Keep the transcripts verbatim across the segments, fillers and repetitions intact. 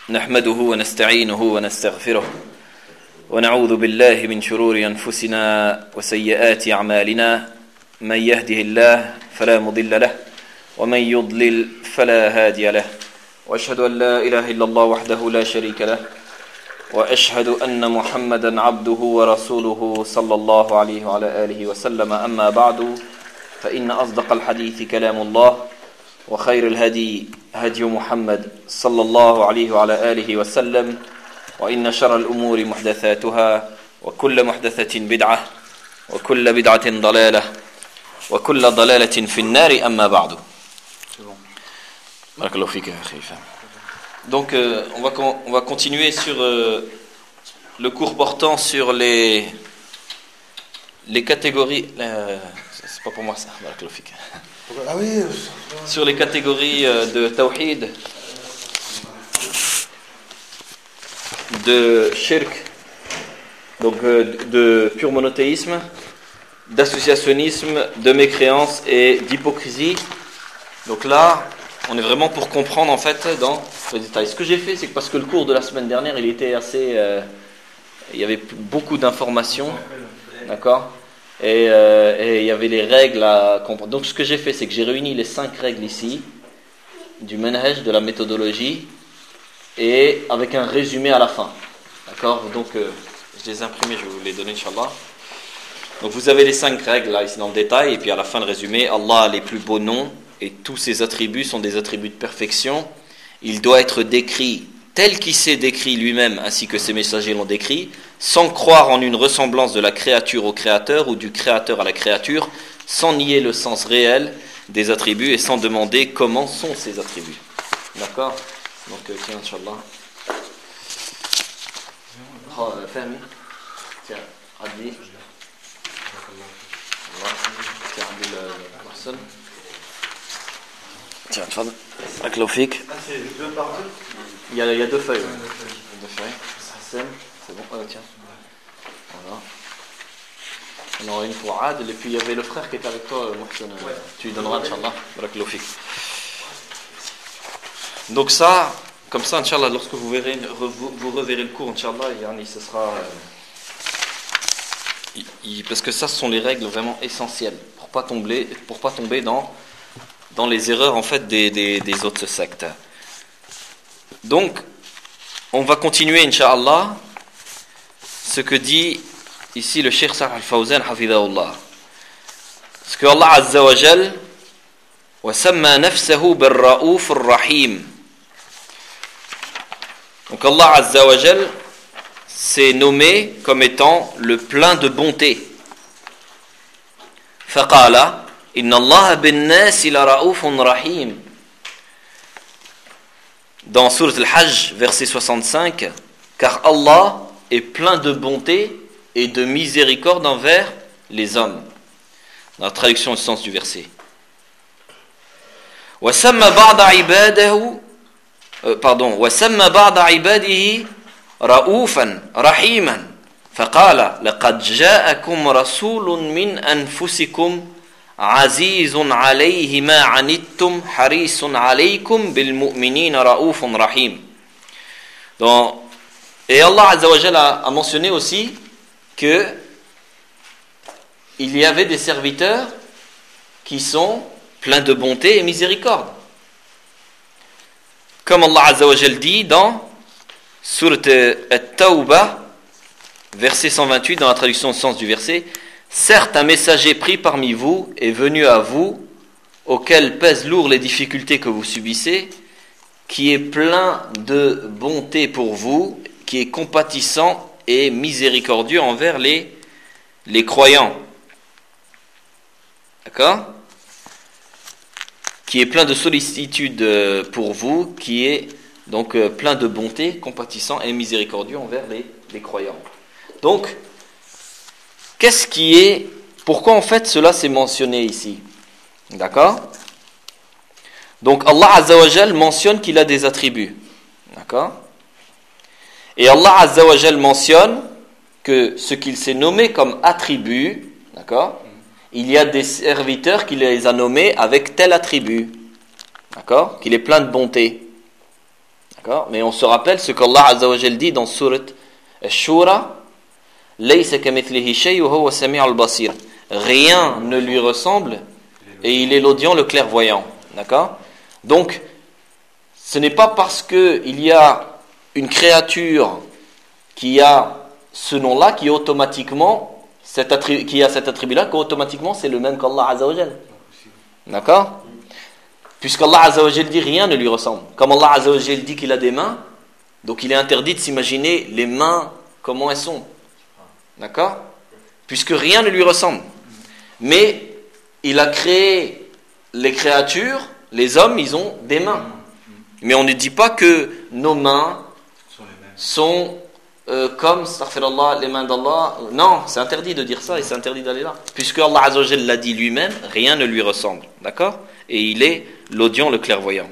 نحمده ونستعينه ونستغفره ونعوذ بالله من شرور أنفسنا وسيئات أعمالنا من يهده الله فلا مضل له ومن يضلل فلا هادي له وأشهد أن لا إله إلا الله وحده لا شريك له وأشهد أن محمدا عبده ورسوله صلى الله عليه وعلى آله وسلم أما بعد فإن أصدق الحديث كلام الله وخير الهدي هدي محمد صلى الله عليه وعلى آله وسلم وإن شر الأمور محدثاتها وكل محدثة بدعة وكل بدعة ضلالة وكل ضلالة في النار أما بعد. Donc euh, on, va, on va continuer sur euh, le cours portant sur les, les catégories euh, c'est pas pour moi ça, ah oui, sur les catégories euh, de tawhid, de shirk, donc euh, de pur monothéisme, d'associationnisme, de mécréance et d'hypocrisie. Donc là on est vraiment pour comprendre en fait dans les détails. Ce que j'ai fait, c'est que parce que le cours de la semaine dernière, il était assez, euh, il y avait beaucoup d'informations, d'accord, et, euh, et il y avait les règles à comprendre. Donc ce que j'ai fait, c'est que j'ai réuni les cinq règles ici du manhaj, de la méthodologie, et avec un résumé à la fin, d'accord. Donc euh, je les ai imprimés, je vais vous les donner, Inch'Allah. Donc vous avez les cinq règles là ici dans le détail, et puis à la fin le résumé. Allah a les plus beaux noms. Et tous ces attributs sont des attributs de perfection. Il doit être décrit tel qu'il s'est décrit lui-même, ainsi que ses messagers l'ont décrit, sans croire en une ressemblance de la créature au créateur ou du créateur à la créature, sans nier le sens réel des attributs et sans demander comment sont ces attributs. D'accord ? Donc, tiens, Inch'Allah. Oh, Fahmi. Tiens, Adi. Tiens, Adi le Tiens, tfadl. Aklofik. Ah, c'est deux par deux. Il y a, il y a deux feuilles. Ouais. Ouais. Deux feuilles. Hassan, c'est bon. Oh, tiens. Voilà. On aura une pour Adel. Et puis il y avait le frère qui était avec toi, Mohsen. Ouais. Tu lui donneras, Inch'Allah. Aklofik. Donc ça, comme ça, Inch'Allah, lorsque vous verrez, vous, vous reverrez le cours, Inch'Allah, yani, ce sera. Euh, il, parce que ça, ce sont les règles vraiment essentielles pour pas tomber, pour pas tomber dans. dans les erreurs en fait des, des, des autres sectes. Donc, on va continuer, Inch'Allah, ce que dit ici le Cheikh Salih Al-Fawzan, hafidahullah. Ce que Allah Azza wa Jal, وَسَمَّى نَفْسَهُ بِالرَّؤُوفِ الرَّحِيمِ. Donc Allah Azza wa Jal s'est nommé comme étant le plein de bonté. فَقَالَ Inna Allah bin nas la raoufun rahim. Dans Sourate Al-Hajj, verset soixante-cinq, car Allah est plein de bonté et de miséricorde envers les hommes. Dans la traduction du sens du verset. Wa samma ba'da ibadahu pardon, wa samma ba'da ibadihi raoufan rahiman. Faqala laqad ja'akum rasulun min anfusikum عزيز عليه ما عنتم حريص عليكم بالمؤمنين رؤوف رحيم. Donc, et Allah Azza wa Jalla a mentionné aussi que il y avait des serviteurs qui sont pleins de bonté et miséricorde. Comme Allah Azza wa Jalla dit dans Sourate At-Tawbah, verset cent vingt-huit, dans la traduction au sens du verset. Certes, un messager pris parmi vous est venu à vous, auquel pèsent lourd les difficultés que vous subissez, qui est plein de bonté pour vous, qui est compatissant et miséricordieux envers les, les croyants. D'accord ? Qui est plein de sollicitude pour vous, qui est donc plein de bonté, compatissant et miséricordieux envers les, les croyants. Donc, qu'est-ce qui est... Pourquoi en fait cela s'est mentionné ici? D'accord? Donc Allah Azza wa Jal mentionne qu'il a des attributs. D'accord? Et Allah Azza wa Jal mentionne que ce qu'il s'est nommé comme attribut, d'accord? Il y a des serviteurs qu'il les a nommés avec tel attribut. D'accord? Qu'il est plein de bonté. D'accord? Mais on se rappelle ce qu'Allah Azza wa Jal dit dans Surat Ash-Shura, Laysa kamithlihi shay wa huwa as-sami'ul basir. Rien ne lui ressemble et il est l'audient, le clairvoyant. D'accord? Donc, ce n'est pas parce qu'il y a une créature qui a ce nom-là, qui automatiquement, cet attribut, qui a cet attribut-là, qu'automatiquement c'est le même qu'Allah Azza wa Jal. D'accord? Puisqu'Allah Azza wa Jal dit rien ne lui ressemble. Comme Allah Azza wa Jal dit qu'il a des mains, donc il est interdit de s'imaginer les mains, comment elles sont. D'accord? Puisque rien ne lui ressemble. Mais il a créé les créatures, les hommes, ils ont des mains. Mais on ne dit pas que nos mains sont euh, comme, astaghfirullah, les mains d'Allah. Non, c'est interdit de dire ça et c'est interdit d'aller là. Puisque Allah Azza wa Jal l'a dit lui-même, rien ne lui ressemble. D'accord? Et il est l'audient, le clairvoyant.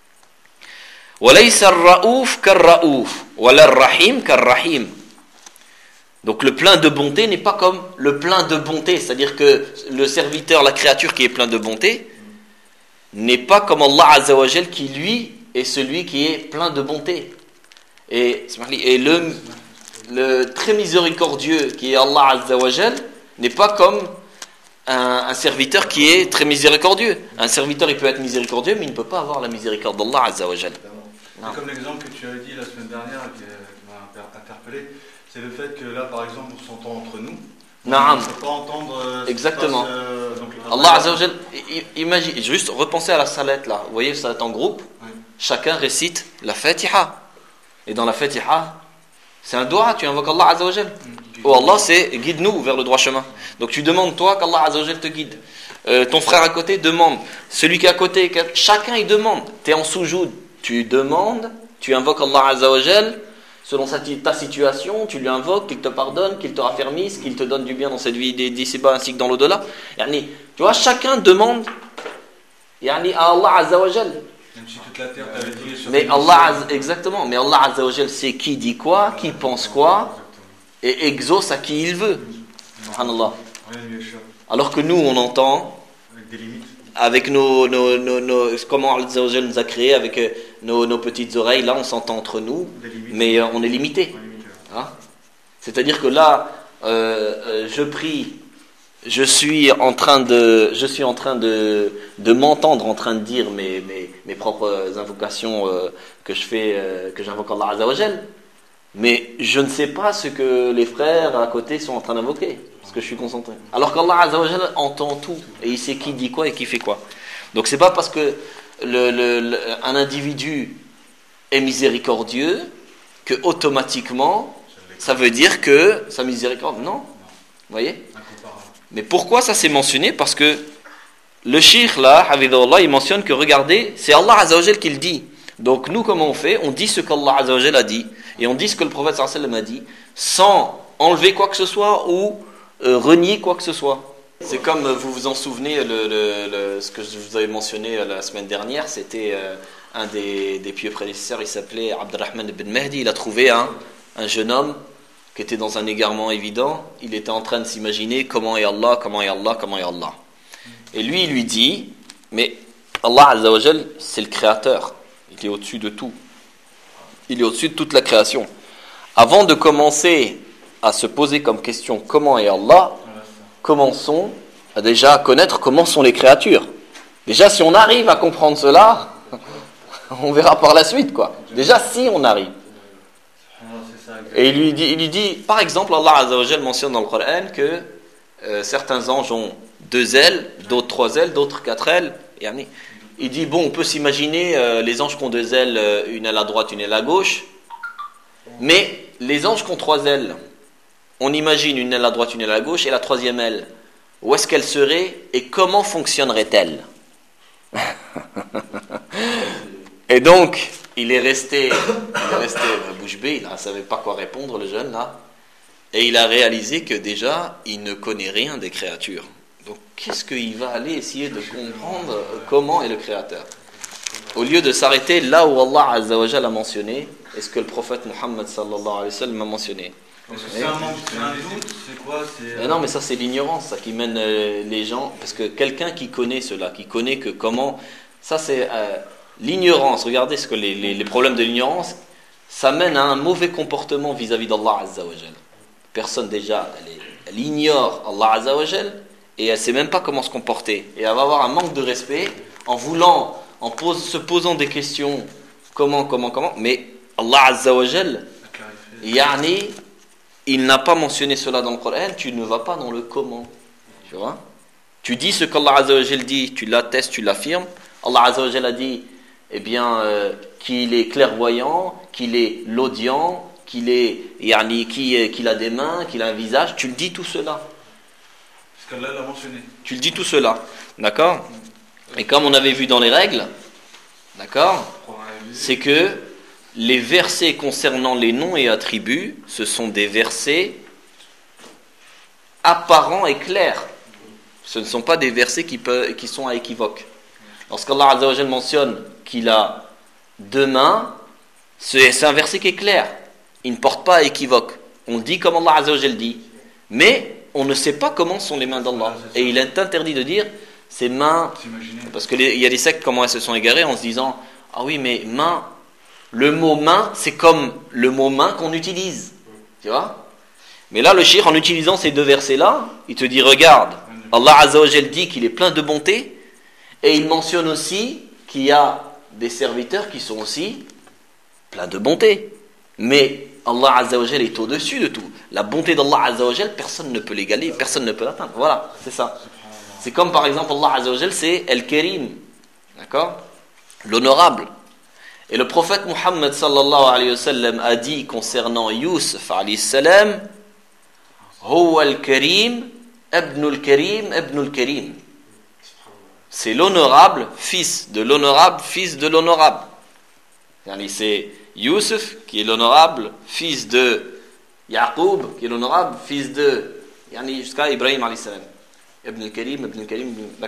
وَلَيْسَ الرَّؤُوفُ كَالرَّؤُوفُ وَلَا الرَّحِيمُ كَالرَّحِيمُ. Donc le plein de bonté n'est pas comme le plein de bonté, c'est-à-dire que le serviteur, la créature qui est plein de bonté, n'est pas comme Allah Azza wa Jal qui lui est celui qui est plein de bonté. Et, et le, le très miséricordieux qui est Allah Azza wa Jal n'est pas comme un, un serviteur qui est très miséricordieux. Un serviteur il peut être miséricordieux mais il ne peut pas avoir la miséricorde d'Allah Azza wa Jal. C'est comme l'exemple que tu as dit la semaine dernière qui m'a interpellé, c'est le fait que là par exemple on s'entend entre nous. Naam. On ne peut pas entendre. Euh, Exactement. Passe, euh, donc, Allah Azza wa Jal, imagine, juste repensez à la salette là. Vous voyez, ça est en groupe. Oui. Chacun récite la Fatiha. Et dans la Fatiha, c'est un dua, tu invoques Allah Azza wa Jal. Oh Allah, c'est guide-nous vers le droit chemin. Donc tu demandes toi qu'Allah Azza wa Jal te guide. Euh, ton frère à côté demande. Celui qui est à côté, chacun il demande. Tu es en soujoud, tu demandes, tu invoques Allah Azza wa Jal. Selon ta situation, tu lui invoques, qu'il te pardonne, qu'il te raffermisse, qu'il te donne du bien dans cette vie d'ici-bas ainsi que dans l'au-delà. Yani, tu vois, chacun demande yani, à Allah Azza wa Jal. Même si toute la terre t'avait dit sur Mais Allah, exactement, mais Allah Azza wa Jal sait qui dit quoi, qui pense quoi, et exauce à qui il veut. Subhanallah. Alors que nous, on entend avec des limites. Avec nos, nos, nos, nos comment Allah Azza wa Jal nous a créés, avec nos, nos petites oreilles, là on s'entend entre nous, mais euh, on est limité. Hein? C'est-à-dire que là, euh, euh, je prie, je suis en train de, je suis en train de, de m'entendre en train de dire mes, mes, mes propres invocations euh, que je fais, euh, que j'invoque Allah Azza wa Jal, mais je ne sais pas ce que les frères à côté sont en train d'invoquer. Parce que je suis concentré. Alors qu'Allah Azza wa Jal entend tout et il sait qui dit quoi et qui fait quoi. Donc c'est pas parce que le, le, le, un individu est miséricordieux que automatiquement ça veut dire que sa miséricorde. Non. Vous voyez? Mais pourquoi ça s'est mentionné? Parce que le cheikh là, Hafidhahullah, il mentionne que regardez, c'est Allah Azza wa Jal qui le dit. Donc nous comment on fait? On dit ce qu'Allah Azza wa Jal a dit et on dit ce que le prophète sallallahu alayhi wa sallam a dit sans enlever quoi que ce soit ou Euh, renier quoi que ce soit. C'est comme euh, vous vous en souvenez, le, le, le, ce que je vous avais mentionné euh, la semaine dernière, c'était euh, un des, des pieux prédécesseurs, il s'appelait Abdurrahman ibn Mahdi. Il a trouvé un, un jeune homme qui était dans un égarement évident. Il était en train de s'imaginer comment est Allah, comment est Allah, comment est Allah. Et lui, il lui dit, mais Allah Azza wa Jal, c'est le créateur. Il est au-dessus de tout. Il est au-dessus de toute la création. Avant de commencer à se poser comme question comment est Allah, commençons à déjà connaître comment sont les créatures. Déjà, si on arrive à comprendre cela, on verra par la suite, quoi. Déjà, si on arrive. Et il lui dit, il lui dit par exemple, Allah Azza wa Jal mentionne dans le Coran que euh, certains anges ont deux ailes, d'autres trois ailes, d'autres quatre ailes. Il dit, bon, on peut s'imaginer euh, les anges qui ont deux ailes, une aile à droite, une aile à gauche, mais les anges qui ont trois ailes, on imagine une aile à droite, une aile à gauche, et la troisième aile, où est-ce qu'elle serait et comment fonctionnerait-elle? Et donc, il est resté, il est resté bouche bée, il ne savait pas quoi répondre, le jeune là, et il a réalisé que déjà, il ne connaît rien des créatures. Donc, qu'est-ce qu'il va aller essayer de comprendre comment est le créateur? Au lieu de s'arrêter là où Allah Azza wa Jal a mentionné, et ce que le prophète Muhammad sallallahu alayhi wa sallam a mentionné. Est-ce que c'est un manque, c'est un doute, c'est quoi c'est... Mais non, mais ça c'est l'ignorance, ça qui mène euh, les gens, parce que quelqu'un qui connaît cela, qui connaît que comment, ça c'est, euh, l'ignorance, regardez ce que les, les, les problèmes de l'ignorance, ça mène à un mauvais comportement vis-à-vis d'Allah Azza wa Jal. Personne déjà, elle, est, elle ignore Allah Azza wa Jal et elle ne sait même pas comment se comporter. Et elle va avoir un manque de respect en voulant, en pose, se posant des questions, comment, comment, comment, mais Allah Azza wa Jal, yani, il n'a pas mentionné cela dans le Coran, tu ne vas pas dans le comment. Tu vois ? Tu dis ce qu'Allah Azza wa Jal dit, tu l'attestes, tu l'affirmes. Allah Azza wa Jal a dit, eh bien, euh, qu'il est clairvoyant, qu'il est l'audient, qu'il est, yani, qu'il, qu'il a des mains, qu'il a un visage. Tu le dis tout cela. Parce qu'Allah l'a mentionné. Tu le dis tout cela, d'accord ? Et comme on avait vu dans les règles, d'accord ? C'est que les versets concernant les noms et attributs, ce sont des versets apparents et clairs. Ce ne sont pas des versets qui, peuvent, qui sont à équivoque. Lorsqu'Allah Azza wa Jal mentionne qu'il a deux mains, c'est, c'est un verset qui est clair. Il ne porte pas à équivoque. On dit comme Allah Azza wa Jal dit. Mais on ne sait pas comment sont les mains d'Allah. Et il est interdit de dire ses mains. Parce qu'il y a des sectes, comment elles se sont égarées en se disant ah oui, mais main, le mot main, c'est comme le mot main qu'on utilise. Tu vois ? Mais là, le cheikh, en utilisant ces deux versets-là, il te dit regarde, Allah Azza wa Jal dit qu'il est plein de bonté. Et il mentionne aussi qu'il y a des serviteurs qui sont aussi pleins de bonté. Mais Allah Azza wa Jal est au-dessus de tout. La bonté d'Allah Azza wa Jal, personne ne peut l'égaler, personne ne peut l'atteindre. Voilà, c'est ça. C'est comme par exemple Allah Azza wa Jal, c'est El-Karim. D'accord ? L'honorable. Et le prophète Muhammad sallallahu alayhi wa sallam a dit concernant Yusuf alayhi salam Huwa al-Karim, ibn al-Karim, ibn al-Karim. C'est l'honorable, fils de l'honorable, fils de l'honorable. C'est Yusuf qui est l'honorable, fils de Yaqub qui est l'honorable, fils de jusqu'à Ibrahim alayhi salam. Ibn al-Karim, ibn al-Karim, d'accord ?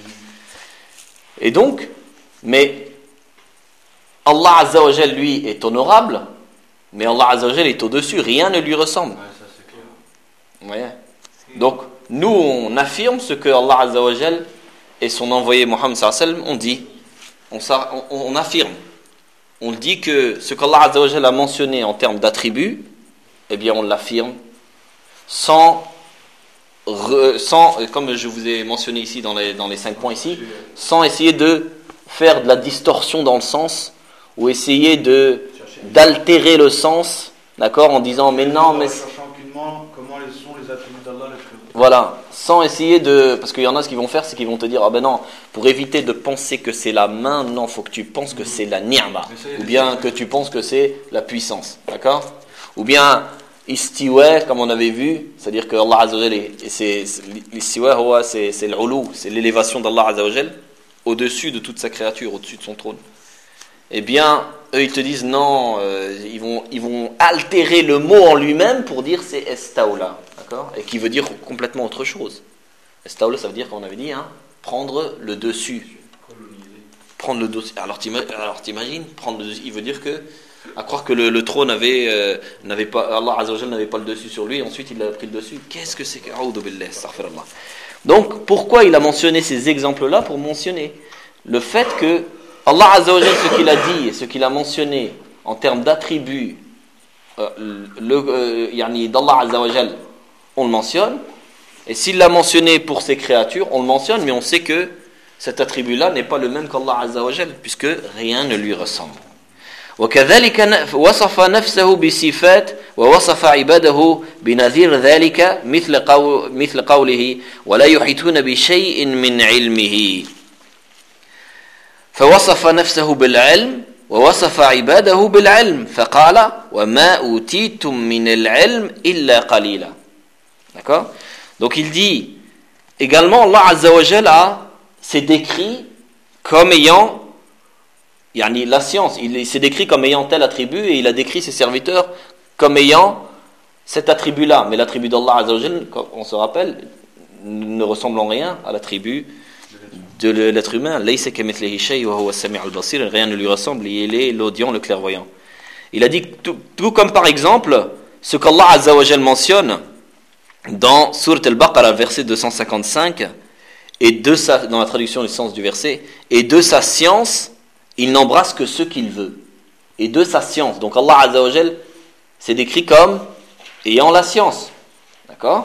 Et donc, mais Allah Azza wa Jal, lui, est honorable, mais Allah Azza wa Jal est au-dessus, rien ne lui ressemble. Ouais, ça c'est clair. Ouais. Donc, nous, on affirme ce que Allah Azza wa Jal et son envoyé Muhammad sallallahu alayhi wa sallam ont dit. On, on, on affirme. On dit que ce qu'Allah Azza wa Jal a mentionné en termes d'attributs, eh bien, on l'affirme sans, re, sans, comme je vous ai mentionné ici dans les, dans les cinq points ici, sans essayer de faire de la distorsion dans le sens ou essayer de d'altérer le sens, d'accord, en disant mais non, mais comment sont les attributs d'Allah. Voilà, sans essayer de, parce qu'il y en a ce qu'ils vont faire, c'est qu'ils vont te dire ah ben non, pour éviter de penser que c'est la main, non, faut que tu penses que c'est la ni'ma, ou bien que tu penses que c'est la puissance, d'accord, ou bien istiwa, comme on avait vu, c'est-à-dire que Allah Azza wa Jal, c'est l'istiwa, c'est c'est l'ulu, c'est l'élévation d'Allah Azza wa Jal au-dessus de toute sa créature, au-dessus de son trône. Eh bien, eux ils te disent non, euh, ils vont ils vont altérer le mot en lui-même pour dire c'est estaoula, d'accord, et qui veut dire complètement autre chose. Estaoula, ça veut dire, comme on avait dit, hein, prendre le dessus. Prendre le dessus. Alors t'imagines, alors t'imagines prendre le dessus, il veut dire que à croire que le, le trône avait euh, n'avait pas, Allah Azza wa Jal n'avait pas le dessus sur lui, et ensuite il a pris le dessus. Qu'est-ce que c'est que A'udhu billah, astaghfirullah. Donc pourquoi il a mentionné ces exemples-là? Pour mentionner le fait que Allah Azza wa Jal, ce qu'il a dit et ce qu'il a mentionné en termes d'attributs euh, le, euh, yani d'Allah Azza wa Jal, on le mentionne, et s'il l'a mentionné pour ses créatures, on le mentionne, mais on sait que cet attribut-là n'est pas le même qu'Allah Azza wa Jal, puisque rien ne lui ressemble. وكذلك وصف نفسه بصفات ووصف عباده بنظير ذلك مثل قول مثل قوله ولا يحيطون بشيء من علمه فوصف نفسه بالعلم ووصف عباده بالعلم فقال وما أوتيتم من العلم إلا قليلا. D'accord? Donc il dit également Allah Azza wa Jal a s'est décrit comme ayant Yani, la science, il s'est décrit comme ayant tel attribut et il a décrit ses serviteurs comme ayant cet attribut-là. Mais l'attribut d'Allah Azza wa Jal, on se rappelle, ne ressemble en rien à l'attribut de l'être humain. Laysa kamithlihi shay wa huwa as-sami' al-basir. Rien ne lui ressemble, il est l'audient, le clairvoyant. Il a dit tout, tout comme par exemple ce qu'Allah Azza wa Jal mentionne dans Sourate Al-Baqarah, verset deux cent cinquante-cinq, et de sa, dans la traduction du sens du verset, et de sa science. il n'embrasse que ce qu'il veut. Et de sa science. Donc Allah Azza wa Jal, c'est décrit comme ayant la science. D'accord ?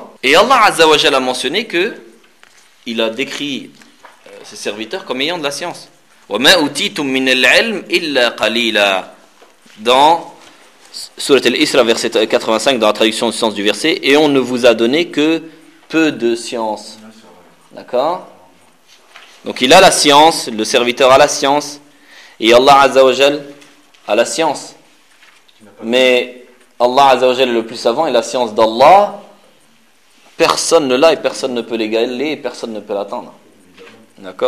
Et Allah Azza wa Jal a mentionné que il a décrit euh, ses serviteurs comme ayant de la science. وَمَا أُوتِيتُم مِّنَ الْعِلْمِ إِلَّا قَلِيلًا. Dans Surat Al-Isra, verset quatre-vingt-cinq, dans la traduction du sens du verset, et on ne vous a donné que peu de science. D'accord ? Donc il a la science, le serviteur a la science, et Allah Azza wa Jal a la science. Mais Allah Azza wa Jal est le plus savant, et la science d'Allah, personne ne l'a et personne ne peut l'égaler et personne ne peut l'atteindre. D'accord ?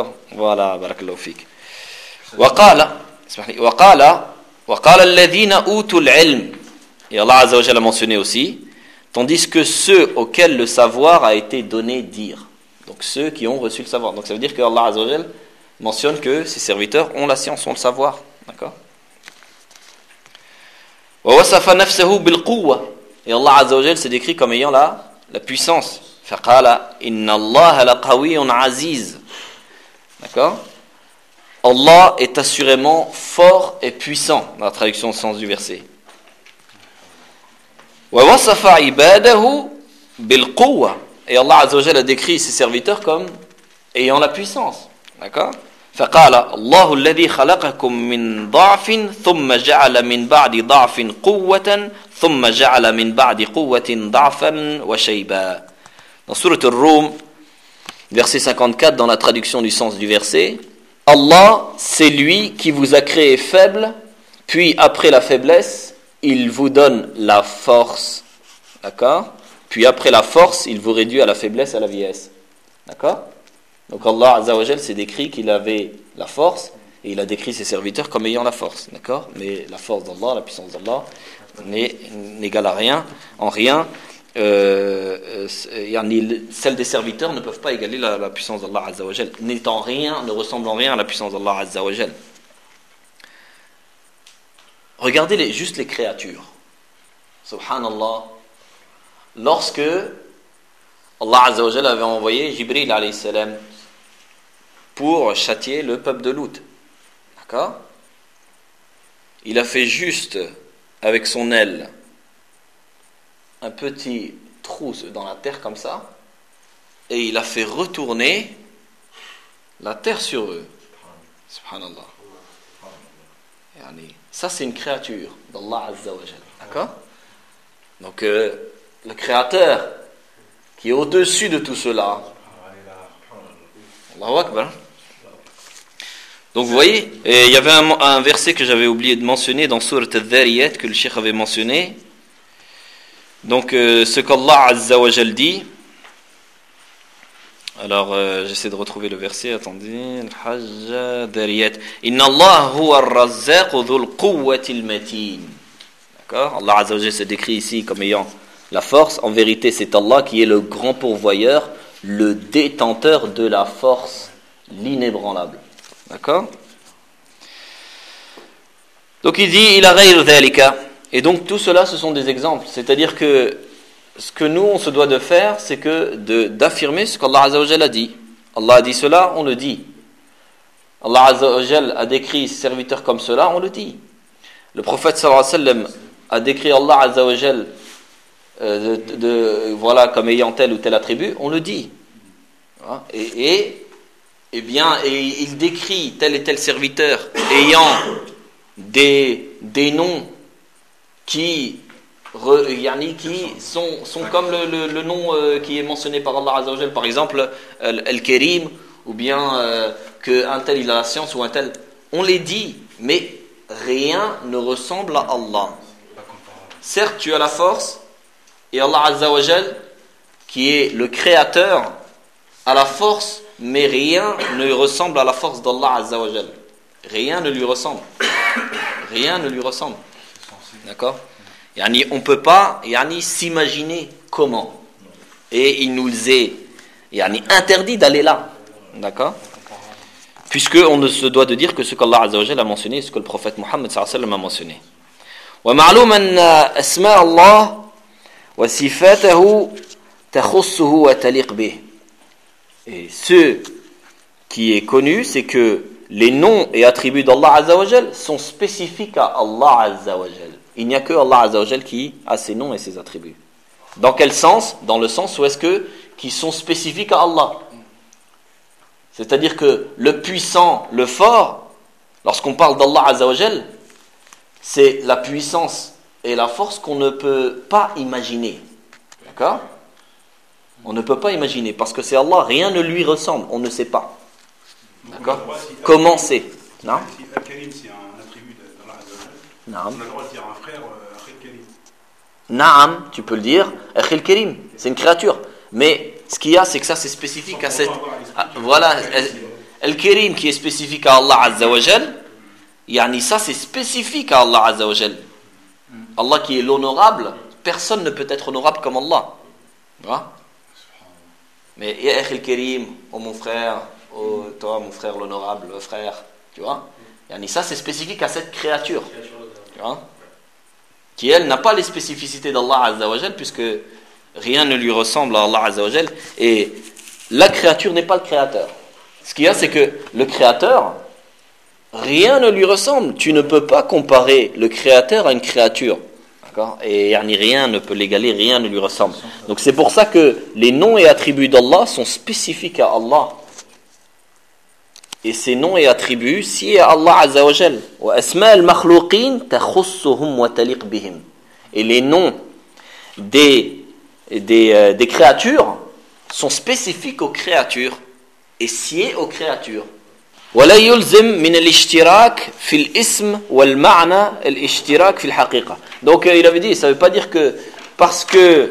Voilà, barakallahu fik. Wa qala, wa qala, wa qala alladhina utul ilm. Et Allah Azza wa Jal a mentionné aussi, tandis que ceux auxquels le savoir a été donné dire. Donc ceux qui ont reçu le savoir. Donc ça veut dire que Allah Azza wa Jal mentionne que ses serviteurs ont la science, ont le savoir. D'accord ? Wa wasafa nafsahu bil quwwa. Et Allah Azza wa Jal s'est décrit comme ayant la, la puissance. Faqala inna Allah la qawiyyun aziz. D'accord ? Allah est assurément fort et puissant, dans la traduction au sens du verset. Wa wasafa ibadahu bil quwwa. Et Allah Azza wa Jalla a décrit ses serviteurs comme ayant la puissance. D'accord ? فقال الله الذي خلقكم من ضعف ثم جعل من بعد ضعف قوة ثم جعل من بعد قوة ضعفا وشيبا. Dans Surat Ar-Rum, verset cinquante-quatre, dans la traduction du sens du verset, Allah, c'est lui qui vous a créé faible, puis après la faiblesse, il vous donne la force. D'accord ? Puis après la force, il vous réduit à la faiblesse et à la vieillesse. D'accord ? Donc Allah Azza wa Jal s'est décrit qu'il avait la force, et il a décrit ses serviteurs comme ayant la force. D'accord ? Mais la force d'Allah, la puissance d'Allah, n'égale à rien, en rien. Euh, euh, celles des serviteurs ne peuvent pas égaler la, la puissance d'Allah Azza wa Jal, n'étant rien, ne ressemblant rien à la puissance d'Allah Azza wa Jal. Regardez les, juste les créatures. Subhanallah. Lorsque Allah Azza wa Jal avait envoyé Jibril alayhi salam pour châtier le peuple de Lut. D'accord ? Il a fait juste avec son aile un petit trou dans la terre comme ça, et il a fait retourner la terre sur eux. Subhanallah. Ça, c'est une créature d'Allah Azza wa Jal. D'accord ? Donc, euh, le Créateur qui est au-dessus de tout cela. Allahu Akbar. Donc, vous voyez, il y avait un, un verset que j'avais oublié de mentionner dans Surat Al-Dhariyat, que le Cheikh avait mentionné. Donc, euh, ce qu'Allah Azza wa Jal dit. Alors, euh, j'essaie de retrouver le verset. Attendez. Al-Hajj Dhariyat. Inna Allah huwa ar-razzaq dhul quwwati al-matin. D'accord ? Allah Azza wa Jal se décrit ici comme ayant la force. En vérité, c'est Allah qui est le grand pourvoyeur, le détenteur de la force, l'inébranlable. D'accord ? Donc il dit, il a ghayr dhalika. Et donc tout cela, ce sont des exemples. C'est-à-dire que ce que nous, on se doit de faire, c'est que de, d'affirmer ce qu'Allah Azza wa Jal a dit. Allah a dit cela, on le dit. Allah Azza wa Jal a décrit ses serviteurs comme cela, on le dit. Le prophète sallallahu alayhi wa sallam a décrit Allah Azza wa Jal euh, de, de, voilà, comme ayant tel ou tel attribut, on le dit. Et, et, et bien, et il décrit tel et tel serviteur ayant des, des noms qui, re, yani, qui sont, sont comme le, le, le nom euh, qui est mentionné par Allah Azza wa Jal, par exemple Al-Karim, ou bien euh, qu'un tel il a la science ou un tel. On les dit, mais rien ne ressemble à Allah. Certes, tu as la force, et Allah Azza wa Jal, qui est le créateur, a la force, mais rien ne ressemble à la force d'Allah Azza wa Jal. Rien ne lui ressemble. Rien ne lui ressemble. D'accord ? Yani, on ne peut pas yani, s'imaginer comment. Et il nous est yani, interdit d'aller là. D'accord ? Puisqu'on ne se doit de dire que ce qu'Allah Azza wa Jal a mentionné, ce que le prophète Muhammad sallallahu alayhi wa sallam a mentionné. ومعلوم أن أسماء الله وصفاته تخصه وتليق به. Et ce qui est connu, c'est que les noms et attributs d'Allah Azza wa Jal sont spécifiques à Allah Azza wa Jal. Il n'y a que Allah Azza wa Jal qui a ses noms et ses attributs. Dans quel sens? Dans le sens où est-ce que qui sont spécifiques à Allah. C'est-à-dire que le puissant, le fort, lorsqu'on parle d'Allah Azza wa Jal, c'est la puissance et la force qu'on ne peut pas imaginer. D'accord? On ne peut pas imaginer parce que c'est Allah, rien ne lui ressemble, on ne sait pas. D'accord? Comment c'est? Non? Si Al-Karim c'est un attribut d'Allah Azza wa Jal, on a le droit de dire à un frère Akhil Karim. Naam, tu peux le dire, Akhil Karim, c'est une créature. Mais ce qu'il y a, c'est que ça c'est spécifique à cette. Ah, voilà, Al-Karim qui est spécifique à Allah Azza wa Jal, yani ça c'est spécifique à Allah Azza wa Jal. Allah qui est l'honorable, personne ne peut être honorable comme Allah. Voilà. Mais ya Akhil Karim, oh mon frère, oh toi mon frère l'honorable frère, tu vois. Yani ça c'est spécifique à cette créature. Tu vois. Qui elle n'a pas les spécificités d'Allah Azza wa Jal puisque rien ne lui ressemble à Allah Azza wa Jal et la créature n'est pas le créateur. Ce qu'il y a c'est que le créateur, rien ne lui ressemble. Tu ne peux pas comparer le créateur à une créature. D'accord? Et yani, rien ne peut l'égaler, rien ne lui ressemble. Donc c'est pour ça que les noms et attributs d'Allah sont spécifiques à Allah. Et ces noms et attributs, si à Allah Azza wa Jal. Et les noms des, des, euh, des créatures sont spécifiques aux créatures et sied aux créatures. ولا يلزم من الاشتراك في الاسم والمعنى الاشتراك في الحقيقة. Donc il avait dit, ça ne veut pas dire que parce que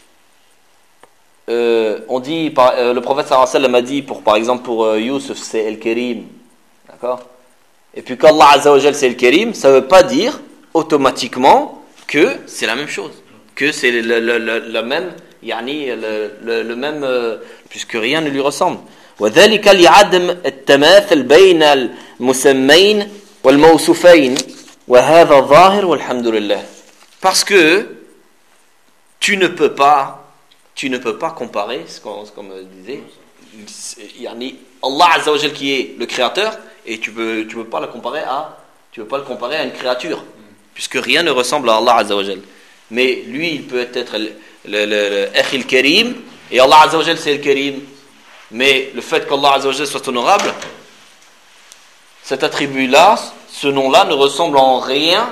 euh, on dit, par, euh, le prophète sallallahu alayhi wa sallam a dit pour par exemple pour euh, Youssef c'est El-Karim, d'accord? Et puis qu'Allah Azza wa Jal c'est El-Karim, ça ne veut pas dire automatiquement que c'est la même chose, que c'est le, le, le, le même, yani le, le, le même, euh, puisque rien ne lui ressemble. وذلك لعدم التماثل بين المسمين والموصوفين وهذا ظاهر والحمد لله. Parce que tu ne peux pas tu ne peux pas comparer, comme je disais, yani Allah Azza wa Jal qui est le créateur et tu peux tu peux pas le comparer à tu peux pas le comparer à une créature puisque rien ne ressemble à Allah Azza wa Jal. Mais lui il peut être le le, le Akhil Karim et Allah Azza wa Jal c'est le Karim. Mais le fait qu'Allah Azza wa Jal soit honorable, cet attribut-là, ce nom-là ne ressemble en rien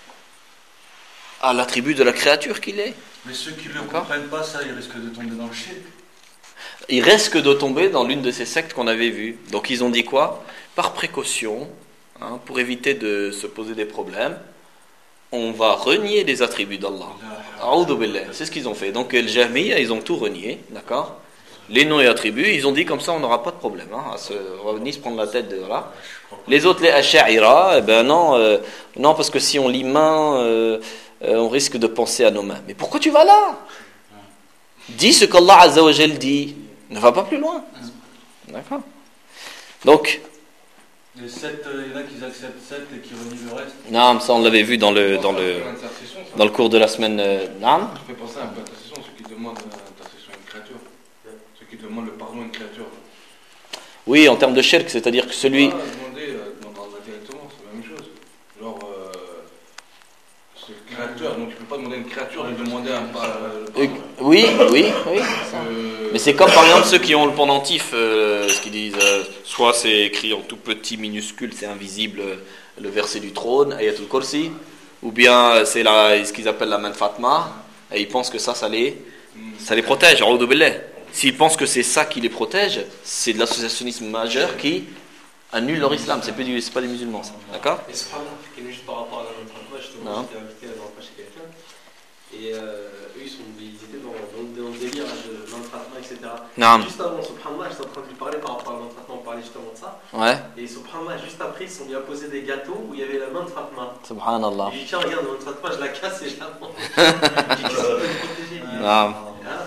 à l'attribut de la créature qu'il est. Mais ceux qui ne le comprennent pas, ça, ils risquent de tomber dans le shirk. Ils risquent de tomber dans l'une de ces sectes qu'on avait vues. Donc ils ont dit quoi? Par précaution, hein, pour éviter de se poser des problèmes, on va renier les attributs d'Allah. A'udhu billah. C'est ce qu'ils ont fait. Donc les Jahmiya, ils ont tout renié, d'accord? Les noms et attributs, ils ont dit comme ça on n'aura pas de problème hein, à se revenir se prendre la tête de voilà. Les autres les Ash'a'ira, eh ben non euh, non parce que si on lit main euh, euh, on risque de penser à nos mains. Mais pourquoi tu vas là? Dis ce qu'Allah Azza wa Jal dit, ne va pas plus loin. D'accord? Donc les sept, il y en a qui acceptent sept et qui renient le reste. Non, ça on l'avait vu dans le dans le dans le cours de la semaine euh, non. Ça fait penser à un peu d'intercession, ceux qui demandent l'intercession à une créature. Qui demande le pardon à une créature. Oui, en termes de shirk, c'est-à-dire que celui. Ah, demander euh, directement, c'est la même chose. Genre, euh, c'est le créateur, donc tu peux pas demander à une créature de demander un pardon. Euh, oui, oui, oui. Euh... Mais c'est comme par exemple ceux qui ont le pendentif, euh, ce qu'ils disent, euh, soit c'est écrit en tout petit minuscule, c'est invisible, euh, le verset du trône, Ayatul Kursi, ou bien c'est la, ce qu'ils appellent la main de Fatma, et ils pensent que ça, ça les, ça les protège. A'udhu billah. S'ils pensent que c'est ça qui les protège, c'est de l'associationnisme majeur qui annule leur islam. C'est, plus du, c'est pas des musulmans, ça. D'accord? Et subhanallah, juste par rapport à la même fois, justement, j'étais invité à l'enfant chez quelqu'un, et euh, eux, ils, sont, ils étaient dans, dans, dans le délire de l'entraînement, et cetera. Non. Juste avant, subhanallah, j'étais en train de lui parler par rapport à l'entraînement, on parlait justement de ça. Ouais. Et subhanallah, juste après, ils sont mis à poser des gâteaux où il y avait la main de Fatma. Subhanallah. Et j'ai dit, tiens, regarde, la main de Fatma, je la casse et je la mange. J'ai dit, ça peut te protéger. Non.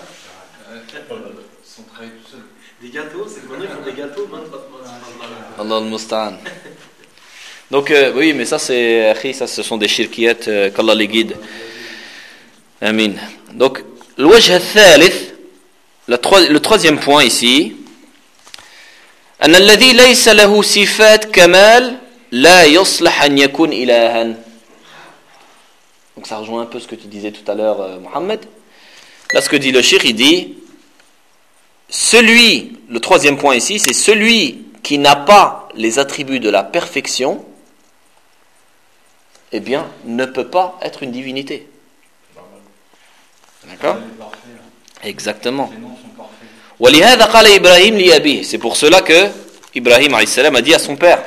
Des gâteaux, c'est que maintenant ils font des gâteaux, main de Fatma. Allah al-Musta'an. Donc, euh, oui, mais ça, c'est, ça, ce sont des shirkiyettes, euh, qu'Allah les guide. Amin. Donc, le wajh al-thalith, le troisième point ici, أن الذي ليس له صفات كمال لا يصلح أن يكون إلها. Donc ça rejoint un peu ce que tu disais tout à l'heure, euh, Mohamed. Là, ce que dit le cheikh, il dit, celui, le troisième point ici, c'est celui qui n'a pas les attributs de la perfection, eh bien, ne peut pas être une divinité. D'accord ? Exactement. وَلِهَذَا قَالَ إِبْرَاهِيمَ لِأَبِيهِ. C'est pour cela que Ibrahim alayhi salam a dit à son père,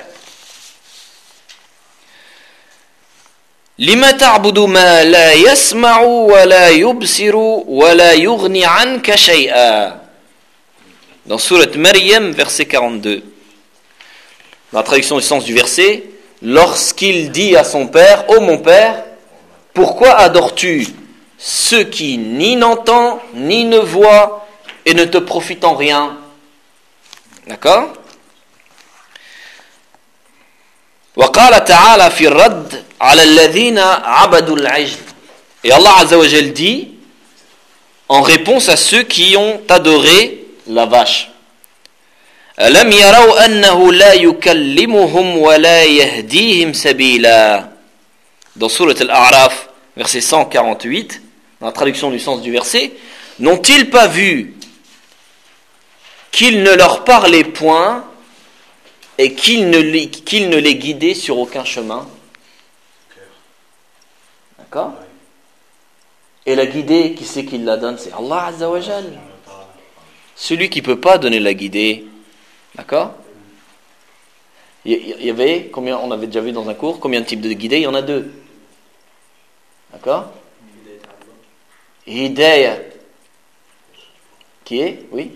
لِمَا تَعْبُدُ مَا لَا يَسْمَعُ وَلَا يُبْصِرُ وَلَا يُغْنِ عَنْكَ شَيْئًا. Dans sourate Maryam, verset quarante-deux. Dans la traduction du sens du verset, lorsqu'il dit à son père, ô mon père, pourquoi adores-tu ce qui ni n'entend, ni ne voit, et ne te profite en rien? D'accord? وقال تعالى في الرد على الذين عبدوا العجل. Et Allah Azza wa Jal dit en réponse à ceux qui ont adoré la vache. ألم يروا أنه لا يكلمهم ولا يهديهم سبيلا. Dans sourate Al-A'raf, verset cent quarante-huit, dans la traduction du sens du verset, n'ont-ils pas vu qu'il ne leur parlait point et qu'il ne les, qu'il ne les guidait sur aucun chemin? D'accord? Et la guidée, qui c'est qui la donne? C'est Allah Azza wa Jal. Celui qui ne peut pas donner la guidée. D'accord? Il y avait, combien, on avait déjà vu dans un cours, combien de types de guidée? Il y en a deux. D'accord? Hidayah. Qui est? Oui?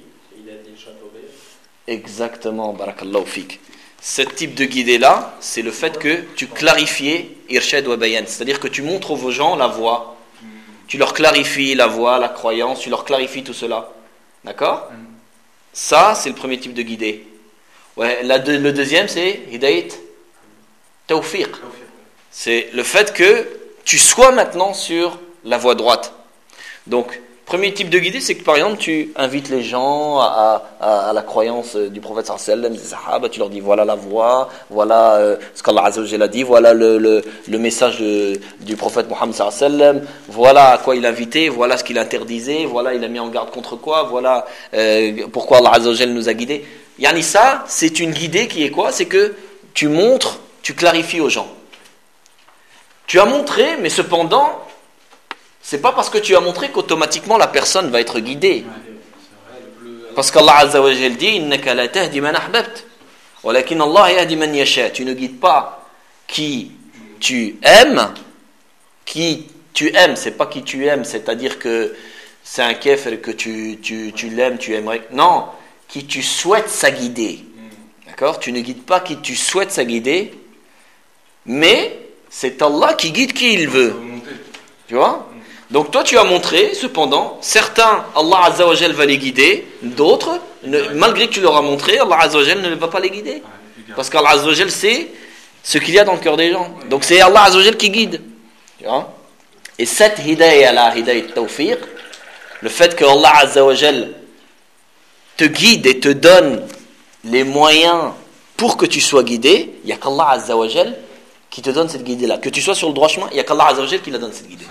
Exactement, barakallahu fik. Ce type de guidée-là, c'est le fait que tu clarifies irshad wa bayan, c'est-à-dire que tu montres aux gens la voie, tu leur clarifies la voie, la croyance, tu leur clarifies tout cela. D'accord? Ça, c'est le premier type de guidée. Ouais, la deux, le deuxième, c'est hidayat tawfiq. C'est le fait que tu sois maintenant sur la voie droite. Donc, premier type de guidée, c'est que par exemple, tu invites les gens à, à, à la croyance du prophète sallallahu alayhi wa sallam, des sahaba, tu leur dis voilà la voie, voilà euh, ce qu'Allah Azza wa Jalla a dit, voilà le, le, le message de, du prophète Mohammed sallallahu alayhi wa sallam, voilà à quoi il invitait, voilà ce qu'il interdisait, voilà il a mis en garde contre quoi, voilà euh, pourquoi Allah Azza wa Jalla nous a guidés. Yani ça, c'est une guidée qui est quoi? C'est que tu montres, tu clarifies aux gens. Tu as montré, mais cependant, c'est pas parce que tu as montré qu'automatiquement la personne va être guidée. Parce qu'Allah Azza wa Jalla dit innaka la tahdi man ahbabta walakin Allah yahdi man yasha. Tu ne guides pas qui tu aimes, qui tu aimes, c'est pas qui tu aimes, c'est-à-dire que c'est un kafir que tu tu tu l'aimes, tu aimerais. Non, qui tu souhaites sa guider. D'accord? Tu ne guides pas qui tu souhaites sa guider, mais c'est Allah qui guide qui il veut. Tu vois? Donc toi tu as montré, cependant, certains, Allah Azza wa Jal va les guider, d'autres, ne, malgré que tu leur as montré, Allah Azza wa Jal ne va pas les guider. Parce qu'Allah Azza wa Jal sait ce qu'il y a dans le cœur des gens. Donc c'est Allah Azza wa Jal qui guide. Tu vois? Et cette hidayah, la hidayah tawfiq, le fait que Allah Azza wa Jal te guide et te donne les moyens pour que tu sois guidé, il n'y a qu'Allah Azza wa Jal qui te donne cette guidée-là. Que tu sois sur le droit chemin, il n'y a qu'Allah Azza wa Jal qui la donne cette guidée.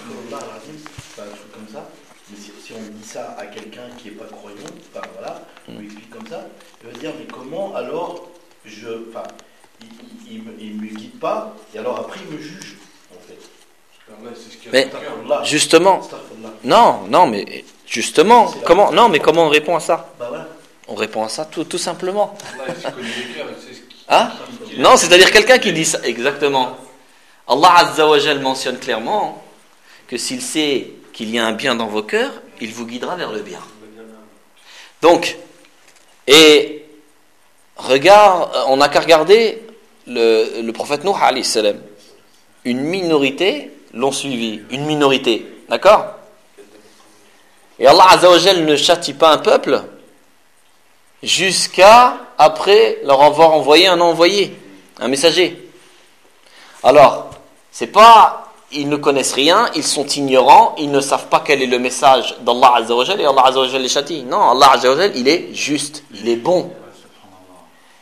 Ça à quelqu'un qui n'est pas croyant, enfin voilà, on lui explique comme ça, il va dire mais comment alors je, enfin, il, il, il, il me guide pas et alors après il me juge en fait. Mais justement, non, non, mais justement, comment, non, mais comment on répond à ça? Bah voilà. On répond à ça tout, tout simplement. Hein? Non, c'est-à-dire quelqu'un qui dit ça, exactement. Allah Azza wa Jal mentionne clairement que s'il sait qu'il y a un bien dans vos cœurs, il vous guidera vers le bien. Donc, et regarde, on n'a qu'à regarder le, le prophète Nuh alayhi salam. Une minorité l'ont suivi, une minorité, d'accord? Et Allah Azza wa Jal ne châtie pas un peuple jusqu'à après leur avoir envoyé un envoyé, un messager. Alors, c'est pas ils ne connaissent rien, ils sont ignorants, ils ne savent pas quel est le message d'Allah Azza wa Jal et Allah Azza wa Jal les châtie. Non, Allah Azza wa Jal, il est juste, il est bon.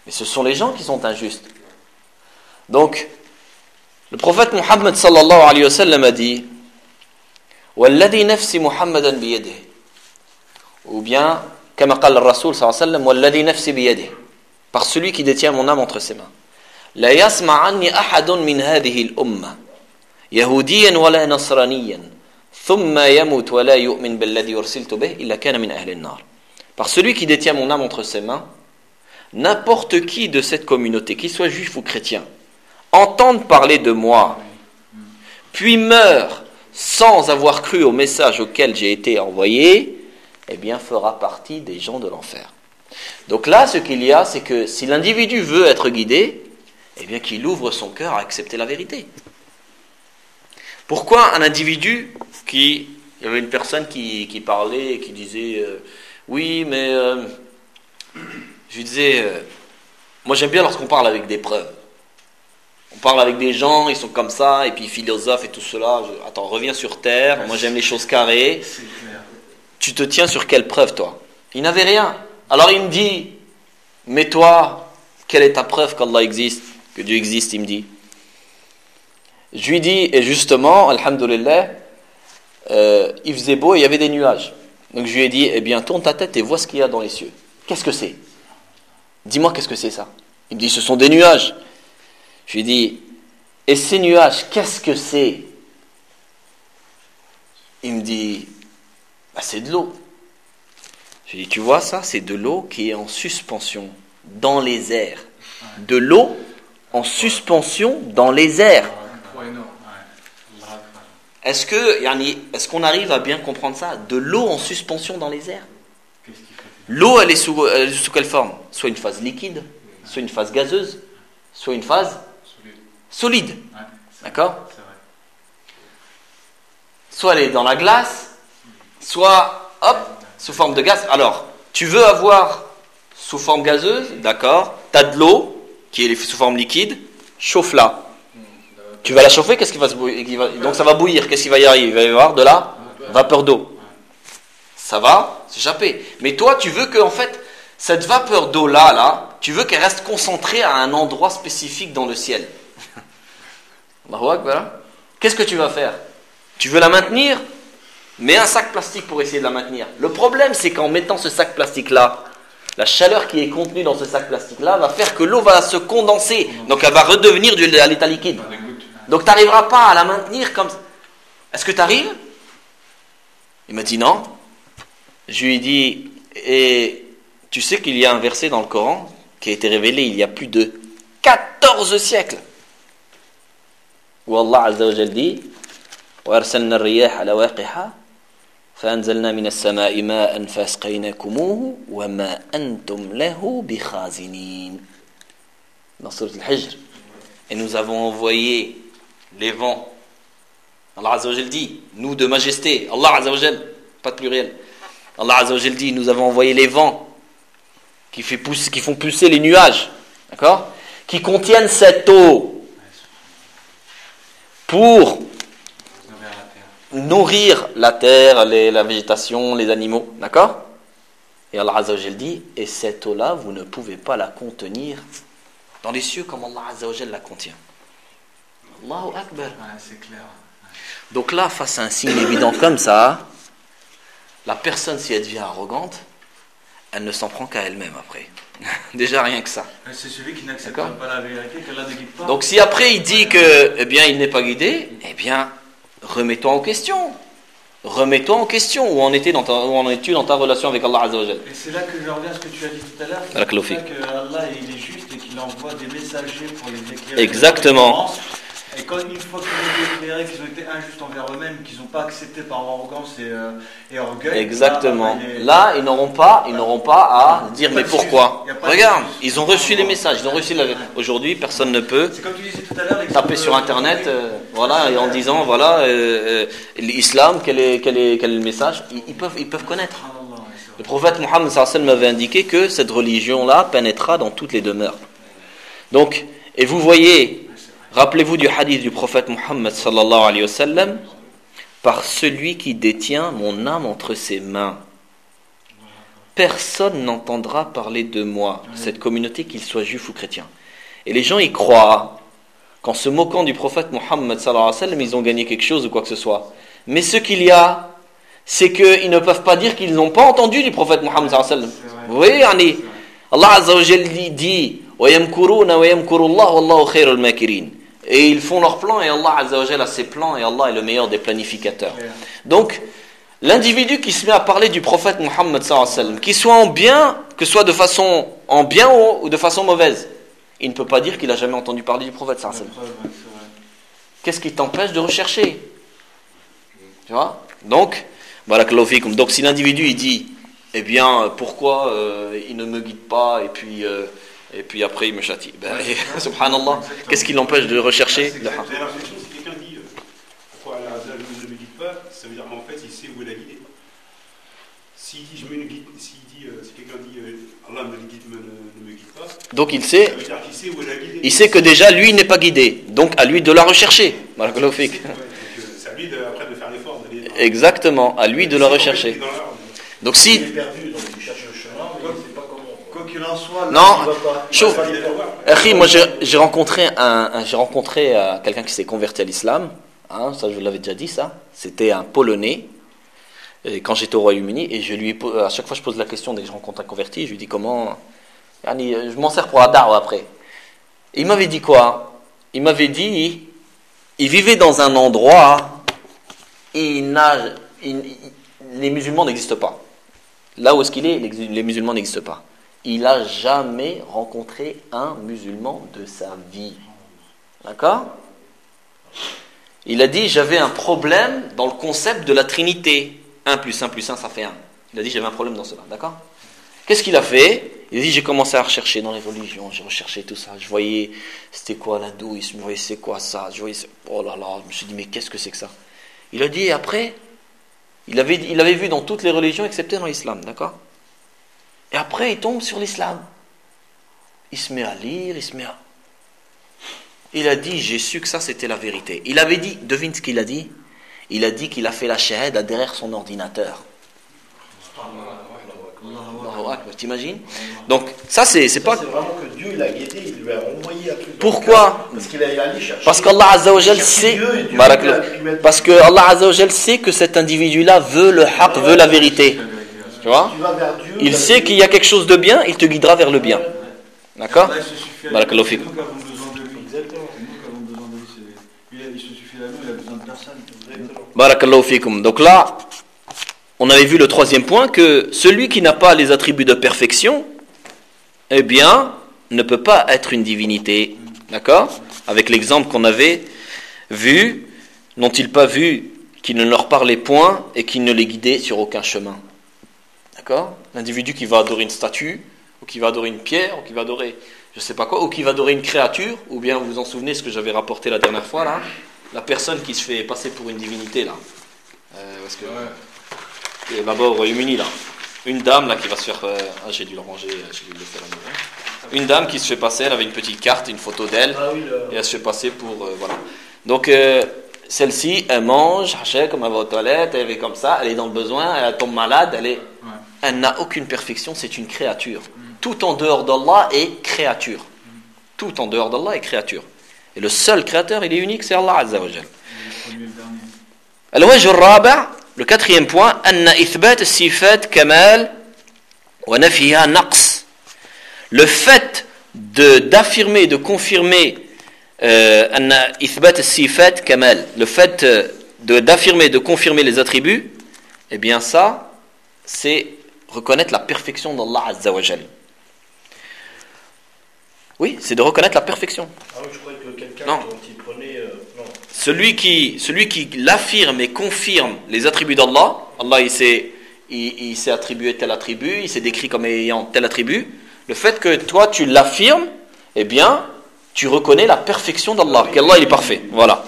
Mais ce sont les gens qui sont injustes. Donc, le prophète Muhammad sallallahu alayhi wa sallam a dit وَالَّذِي نَفْسِ مُحَمَّدًا بِيَدِهِ ou bien كما قال الرسول صلى الله عليه وسلم وَالَّذِي نَفْسِ بِيَدِهِ par celui qui détient mon âme entre ses mains لا يسمع عني أحد من هذه الأمة يهوديا ولا نصرانيا ثم يموت ولا يؤمن بالذي أرسلت به إلا كان من أهل النار. Par celui qui détient mon âme entre ses mains, n'importe qui de cette communauté, qu'il soit juif ou chrétien, entende parler de moi, puis meurt sans avoir cru au message auquel j'ai été envoyé, eh bien fera partie des gens de l'enfer. Donc là, ce qu'il y a, c'est que si l'individu veut être guidé, eh bien qu'il ouvre son cœur à accepter la vérité. Pourquoi un individu qui... Il y avait une personne qui, qui parlait et qui disait euh, « Oui, mais... Euh, je lui disais, euh, moi j'aime bien lorsqu'on parle avec des preuves. On parle avec des gens, ils sont comme ça, et puis ils philosophent et tout cela. Je, attends, reviens sur terre, moi j'aime les choses carrées. Tu te tiens sur quelle preuve, toi ? Il n'avait rien. Alors il me dit, mais toi, quelle est ta preuve qu'Allah existe, que Dieu existe, il me dit. Je lui dis, et justement, alhamdoulilah, euh, il faisait beau et il y avait des nuages. Donc je lui ai dit, eh bien tourne ta tête et vois ce qu'il y a dans les cieux. Qu'est-ce que c'est ? Dis-moi qu'est-ce que c'est ça ? Il me dit, ce sont des nuages. Je lui ai dit, et ces nuages, qu'est-ce que c'est ? Il me dit, bah, c'est de l'eau. Je lui ai dit, tu vois ça, c'est de l'eau qui est en suspension dans les airs. De l'eau en suspension dans les airs. Est-ce que, est-ce qu'on arrive à bien comprendre ça ? De l'eau en suspension dans les airs. L'eau, elle est sous, elle est sous quelle forme ? Soit une phase liquide, soit une phase gazeuse, soit une phase solide. D'accord ? Soit elle est dans la glace, soit, hop, sous forme de gaz. Alors, tu veux avoir sous forme gazeuse, d'accord ? Tu as de l'eau qui est sous forme liquide, chauffe-la. Tu vas la chauffer, qu'est-ce qui va se bouillir ? Donc ça va bouillir, qu'est-ce qui va y arriver ? Il va y avoir de la vapeur d'eau. Ça va s'échapper. Mais toi, tu veux que, en fait, cette vapeur d'eau-là, là, tu veux qu'elle reste concentrée à un endroit spécifique dans le ciel. Qu'est-ce que tu vas faire ? Tu veux la maintenir ? Mets un sac plastique pour essayer de la maintenir. Le problème, c'est qu'en mettant ce sac plastique-là, la chaleur qui est contenue dans ce sac plastique-là va faire que l'eau va se condenser. Donc elle va redevenir de l'état liquide. Donc tu n'arriveras pas à la maintenir comme ça. Est-ce que tu arrives ? Il m'a dit non. Je lui ai dit, et tu sais qu'il y a un verset dans le Coran qui a été révélé il y a plus de quatorze siècles, où Allah Azza wa Jal dit وَأَرْسَلْنَا الرِّيَاحَ لَوَاقِحَ فَأَنْزَلْنَا مِنَ السَّمَاءِ مَاءً فَأَسْقَيْنَاكُمُوهُ وَمَا أَنْتُمْ لَهُ بِخَازِنِينَ. Dans Sourate Al-Hijr. Et nous avons envoyé les vents. Allah Azza wa Jal dit, nous de majesté, Allah Azza wa Jal, pas de pluriel. Allah Azza wa Jal dit, nous avons envoyé les vents qui, fait pousser, qui font pousser les nuages, d'accord ? Qui contiennent cette eau pour nourrir la terre, les, la végétation, les animaux, d'accord ? Et Allah Azza wa Jal dit, et cette eau-là, vous ne pouvez pas la contenir dans les cieux comme Allah Azza wa Jal la contient. Allahu Akbar. Ouais, c'est clair. Donc là, face à un signe évident comme ça, la personne, si elle devient arrogante, elle ne s'en prend qu'à elle-même après. Déjà rien que ça. C'est celui qui n'accepte pas la vérité, qu'Allah ne guide pas. Donc si après il dit que, eh bien, il n'est pas guidé, eh bien, remets-toi en question. Remets-toi en question. Où en, était dans ta, où en es-tu dans ta relation avec Allah Azza wa Jal ? Et c'est là que je reviens à ce que tu as dit tout à l'heure. C'est là que Allah il est juste et qu'il envoie des messagers pour les éclairer. Exactement. Et quand une fois qu'ils ont été éclairés, qu'ils ont été injustes envers eux-mêmes, qu'ils n'ont pas accepté par arrogance et, euh, et orgueil. Exactement. Là, les... là, ils n'auront pas, ils n'auront pas à dire mais pourquoi ? Regarde, ils ont reçu les messages, ils ont reçu la... Aujourd'hui, personne ne peut c'est comme tu disais tout à l'heure, taper sur internet, euh, voilà, et en disant voilà, euh, euh, l'islam, quel est, quel est, quel est le message ? Ils, ils peuvent, ils peuvent connaître. Le prophète Mohammed sallallahu alayhi wa sallam m'avait indiqué que cette religion-là pénétrera dans toutes les demeures. Donc, et vous voyez. Rappelez-vous du hadith du prophète Mohammed sallallahu alayhi wa sallam, par celui qui détient mon âme entre ses mains. personne n'entendra parler de moi, cette communauté, qu'il soit juif ou chrétien. Et les gens y croient qu'en se moquant du prophète Mohammed sallallahu alayhi wa sallam, ils ont gagné quelque chose ou quoi que ce soit. Mais ce qu'il y a, c'est qu'ils ne peuvent pas dire qu'ils n'ont pas entendu du prophète Mohammed sallallahu alayhi wa sallam. Vous voyez, yani, Allah Azza wa Jal dit وَيَمْكُرُونَ وَيَمْكُرُ اللَّهُ وَاللَّهُ خَيْرُ الْمَاكِرِينَ. Et ils font leurs plans et Allah Azza wa Jal a ses plans et Allah est le meilleur des planificateurs. Donc, l'individu qui se met à parler du prophète Mohammed sallallahu alayhi wa sallam, qu'il soit en bien, que ce soit de façon en bien ou de façon mauvaise, il ne peut pas dire qu'il n'a jamais entendu parler du prophète sallallahu alayhi wa sallam. Qu'est-ce qui t'empêche de rechercher? Tu vois? Donc, barakallahu fikum. Donc, si l'individu il dit, eh bien, pourquoi euh, il ne me guide pas et puis, euh, et puis après il me châtie? Ben, et, subhanallah, qu'est-ce qui l'empêche de rechercher le haqq? Si quelqu'un dit euh, pourquoi Allah ne me guide pas, ça veut dire qu'en fait il sait où il a guidé. S'il dit, je me guide, s'il dit, euh, si quelqu'un dit euh, Allah me guide, me, ne me guide pas, donc il sait, ça veut dire qu'il sait où il a guidé. Il sait que déjà lui n'est pas guidé, donc à lui de la rechercher. Barakallahu fik. Ouais, c'est à lui de, après de faire l'effort d'aller. Dans... Exactement, à lui de la rechercher. Donc si. Il est perdu, donc il cherche le chemin, mais il ne sait pas comment. Quoi qu'il en soit, non, il va pas. chauffe. Akhi, moi j'ai, j'ai rencontré un, un j'ai rencontré euh, quelqu'un qui s'est converti à l'islam. Hein, ça je vous l'avais déjà dit ça. C'était un Polonais. Et quand j'étais au Royaume-Uni, et je lui ai, à chaque fois je pose la question dès que je rencontre un converti, je lui dis comment. Je m'en sers pour la da'wa après. Et il m'avait dit quoi? Il m'avait dit, il vivait dans un endroit, il n'a, il, les musulmans n'existent pas. Là où est-ce qu'il est, les musulmans n'existent pas. Il n'a jamais rencontré un musulman de sa vie. D'accord? Il a dit, j'avais un problème dans le concept de la Trinité. un plus un plus un, ça fait un. Il a dit, j'avais un problème dans cela. D'accord? Qu'est-ce qu'il a fait? Il a dit, j'ai commencé à rechercher dans les religions, j'ai recherché tout ça. Je voyais, c'était quoi l'hindouisme, je voyais c'est quoi ça, je voyais, oh là là, je me suis dit, mais qu'est-ce que c'est que ça? Il a dit, et après, il avait, il avait vu dans toutes les religions, excepté dans l'islam, d'accord? Et après, il tombe sur l'islam. Il se met à lire, il se met à... Il a dit, j'ai su que ça, c'était la vérité. Il avait dit, devine ce qu'il a dit? Il a dit qu'il a fait la shahada derrière son ordinateur. T'imagines? Donc, ça, c'est, c'est pas. C'est vraiment que Dieu l'a guidé, il lui a envoyé un truc. Pourquoi? Parce qu'il est allé chercher. Parce qu'Allah Azza wa Jal sait. Parce que Allah Azza wa Jal sait que cet individu-là veut le haqq, veut la vérité. Tu vois? Il sait qu'il y a quelque chose de bien, il te guidera vers le bien. D'accord? Barakallahu fik. Nous qui avons besoin de lui. Exactement. C'est nous qui avons besoin de lui. Il, il se suffit à nous, il a besoin de personne. Barakallahu fikum. Donc là, on avait vu le troisième point, que celui qui n'a pas les attributs de perfection, eh bien, ne peut pas être une divinité. D'accord? Avec l'exemple qu'on avait vu, n'ont-ils pas vu qu'il ne leur parlait point et qu'il ne les guidait sur aucun chemin? D'accord? L'individu qui va adorer une statue, ou qui va adorer une pierre, ou qui va adorer je ne sais pas quoi, ou qui va adorer une créature, ou bien vous vous en souvenez ce que j'avais rapporté la dernière fois, là, la personne qui se fait passer pour une divinité, là. Euh, parce que... Et là-bas au Royaume-Uni, là, une dame là qui va se faire, euh, ah j'ai dû le ranger, j'ai dû le faire à nouveau. Une dame qui se fait passer, elle avait une petite carte, une photo d'elle, ah oui, le... et elle se fait passer pour, euh, voilà. Donc euh, celle-ci, elle mange, comme elle va aux toilettes, elle est comme ça, elle est dans le besoin, elle tombe malade, elle est, ouais. Elle n'a aucune perfection, c'est une créature. Mm. Tout en dehors d'Allah est créature. Mm. Tout en dehors d'Allah est créature. Et le seul créateur, il est unique, c'est Allah Azza wa Jal. Al-wajh al-rabi'. Le quatrième point, anna ithbat sifat kamal wa nafiha naqs. Le fait de d'affirmer, de confirmer anna ithbat sifat kamal, le fait de d'affirmer, de confirmer les attributs, eh bien ça, c'est reconnaître la perfection d'Allah Azza wa Jal. Oui, c'est de reconnaître la perfection. Ah oui, je croyais que quelqu'un non. qui prenait euh, non. Celui qui, celui qui l'affirme et confirme les attributs d'Allah, Allah il s'est, il, il s'est attribué tel attribut, il s'est décrit comme ayant tel attribut. Le fait que toi tu l'affirmes, eh bien, tu reconnais la perfection d'Allah, qu'Allah il est parfait. Voilà.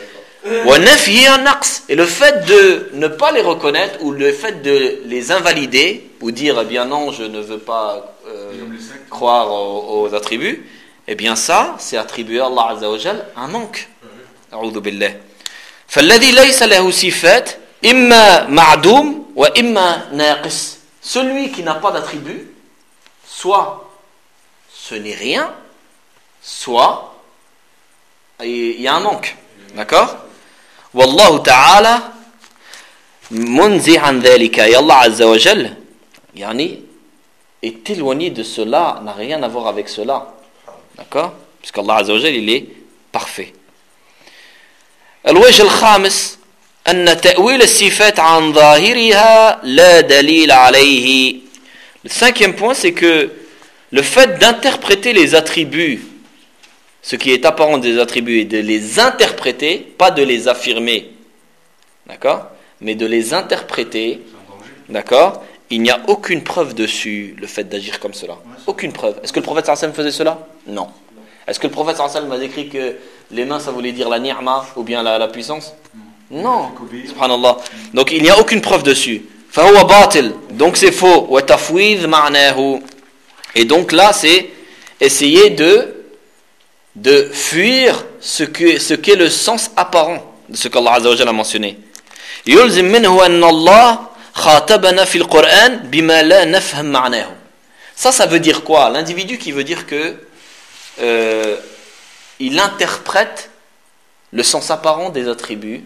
Et le fait de ne pas les reconnaître ou le fait de les invalider ou dire, eh bien non, je ne veux pas euh, croire aux, aux attributs, eh bien ça, c'est attribuer à Allah Azza wa Jal un manque. أعوذ بالله فالذي ليس له صفات إما معدوم وإما ناقص. celui qui n'a pas d'attribut, soit ce n'est rien, soit il y a un manque. D'accord? Wallahu ta'ala munzi an dhalika. Et Allah Azza wa Jal yani, est éloigné de cela, n'a rien à voir avec cela. D'accord? Puisqu'Allah Azza wa Jal, il est parfait. الوجه الخامس أن تأويل الصفات عن ظاهرها لا دليل عليه. Le cinquième point, c'est que le fait d'interpréter les attributs, ce qui est apparent des attributs, et de les interpréter, pas de les affirmer, d'accord, mais de les interpréter, d'accord, il n'y a aucune preuve dessus, le fait d'agir comme cela. Aucune preuve. Est-ce que le prophète sallallahu alayhi wa sallam faisait cela? Non. Est-ce que le prophète sallallahu alayhi wa sallam a décrit que les mains, ça voulait dire la ni'ma ou bien la, la puissance? Non. Subhanallah. Donc il n'y a aucune preuve dessus. فهو باطل. Donc c'est faux. وتفويض معناه. Et donc là, c'est essayer de de fuir ce que ce qu'est le sens apparent de ce qu'Allah Azza wa Jalla a mentionné. يلزم منه أن الله خاطبنا في القرآن بما لا نفهم معناه. Ça, ça veut dire quoi? L'individu qui veut dire que euh, il interprète le sens apparent des attributs.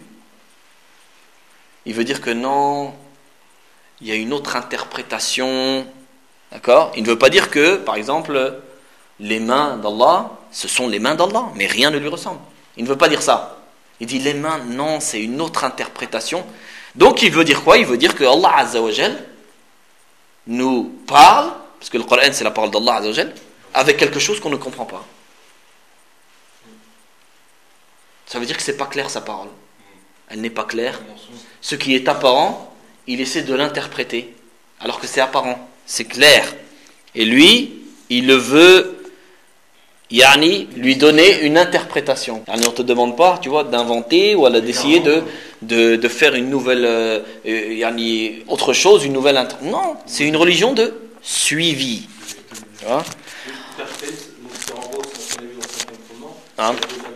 Il veut dire que non, il y a une autre interprétation. D'accord? Il ne veut pas dire que, par exemple, les mains d'Allah, ce sont les mains d'Allah, mais rien ne lui ressemble. Il ne veut pas dire ça. Il dit les mains, non, c'est une autre interprétation. Donc il veut dire quoi? Il veut dire que Allah Azza wa Jal nous parle, parce que le Coran c'est la parole d'Allah Azza wa Jal, avec quelque chose qu'on ne comprend pas. Ça veut dire que c'est pas clair sa parole. Elle n'est pas claire. Ce qui est apparent, il essaie de l'interpréter, alors que c'est apparent, c'est clair. Et lui, il le veut, yani, lui donner une interprétation. Yani, on ne te demande pas, tu vois, d'inventer ou d'essayer de, de, de faire une nouvelle, euh, yani, autre chose, une nouvelle. Inter- non, c'est une religion de suivi. Tu vois? Hein?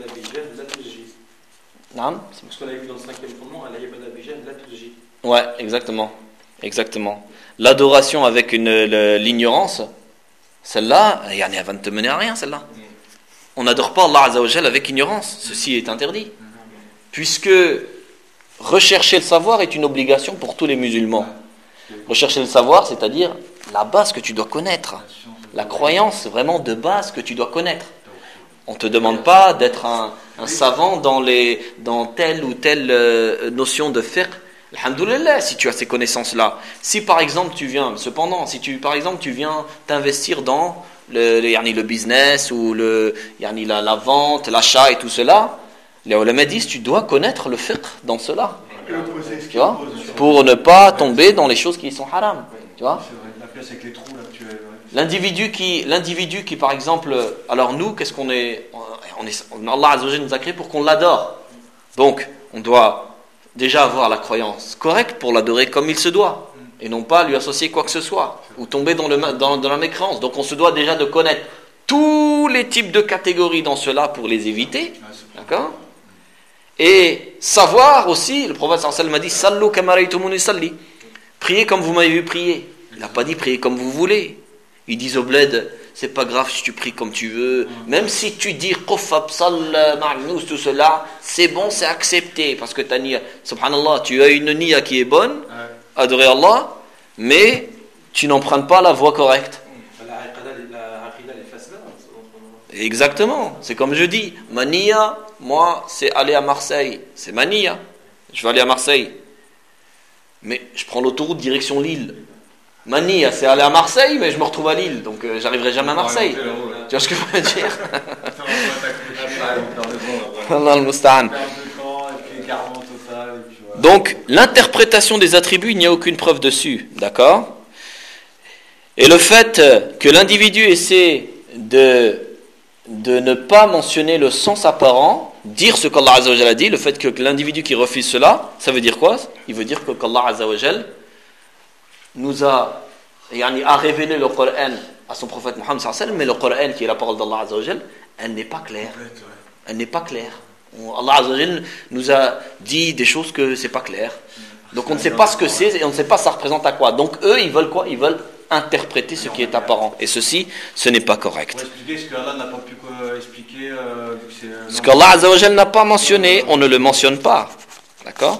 Non? C'est ce qu'on avait vu dans le cinquième fondement, Ouais, exactement, exactement. L'adoration avec une, le, l'ignorance, celle-là, elle va ne te mener à rien, celle-là. On n'adore pas Allah Azza wa Jal avec ignorance. Ceci est interdit. Puisque rechercher le savoir est une obligation pour tous les musulmans. Rechercher le savoir, c'est-à-dire la base que tu dois connaître. La croyance vraiment de base que tu dois connaître. On ne te demande pas d'être un, un savant dans, les, dans telle ou telle euh, notion de fiqh. Alhamdoulilah, si tu as ces connaissances-là. Si par exemple tu viens, cependant, si tu, par exemple tu viens t'investir dans le, le, yani, le business ou le, yani, la, la vente, l'achat et tout cela, les ulama disent tu dois connaître le fiqh dans cela. Tu vois, pour ne pas tomber dans les choses qui sont haram. Tu vois. L'individu qui, l'individu qui, par exemple, alors nous, qu'est-ce qu'on est, on est, Allah Azza wa Jalla nous a créé pour qu'on l'adore. Donc, on doit déjà avoir la croyance correcte pour l'adorer comme il se doit, et non pas lui associer quoi que ce soit, ou tomber dans, le, dans, dans la mécréance. Donc, on se doit déjà de connaître tous les types de catégories dans cela pour les éviter, d'accord? Et savoir aussi, le prophète sallallahu alayhi wa sallam a dit, Sallu kama ra'aytumuni salli. Priez comme vous m'avez vu prier. Il n'a pas dit priez comme vous voulez. Ils disent au bled, c'est pas grave si tu pries comme tu veux, même si tu dis qufab sall ma'nous, tout cela, c'est bon, c'est accepté, parce que ta niya, subhanallah, tu as une niya qui est bonne, adorer Allah, mais tu n'empruntes pas la voie correcte. Exactement, c'est comme je dis, ma niya, moi, c'est aller à Marseille, c'est ma niya, je vais aller à Marseille, mais je prends l'autoroute direction Lille. Ma niya, c'est aller à Marseille, mais je me retrouve à Lille, donc euh, j'arriverai jamais à Marseille. Tu vois ce que je veux dire? Allah al-Musta'an. Donc, l'interprétation des attributs, il n'y a aucune preuve dessus, d'accord? Et le fait que l'individu essaie de, de ne pas mentionner le sens apparent, dire ce qu'Allah Azza wa Jalla a dit, le fait que l'individu qui refuse cela, ça veut dire quoi? Il veut dire que qu'Allah Azza wa Jalla nous a, yani, a révélé le Coran à son prophète Muhammad sallallahu alayhi wa sallam, mais le Coran qui est la parole d'Allah Azza wa Jal, elle n'est pas claire. Elle n'est pas claire. Allah Azza wa Jal nous a dit des choses que c'est pas clair. Donc on ne sait pas ce que c'est et on ne sait pas ça représente à quoi. Donc eux, ils veulent quoi? Ils veulent interpréter ce qui est apparent. Et ceci, ce n'est pas correct. Pour expliquer ce qu'Allah n'a pas pu euh, expliquer. Euh, c'est, euh, ce qu'Allah Azza wa Jal n'a pas mentionné, on ne le mentionne pas. D'accord?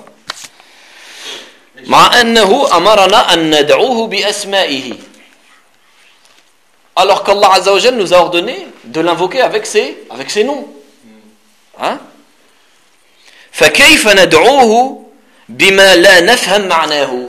مع أنه أمرنا أن ندعوه بأسمائه. Alors qu'Allah Azza wa Jal nous a ordonné de l'invoquer avec ses, avec ses noms. Hein? فكيف ندعوه بما لا نفهم معناه.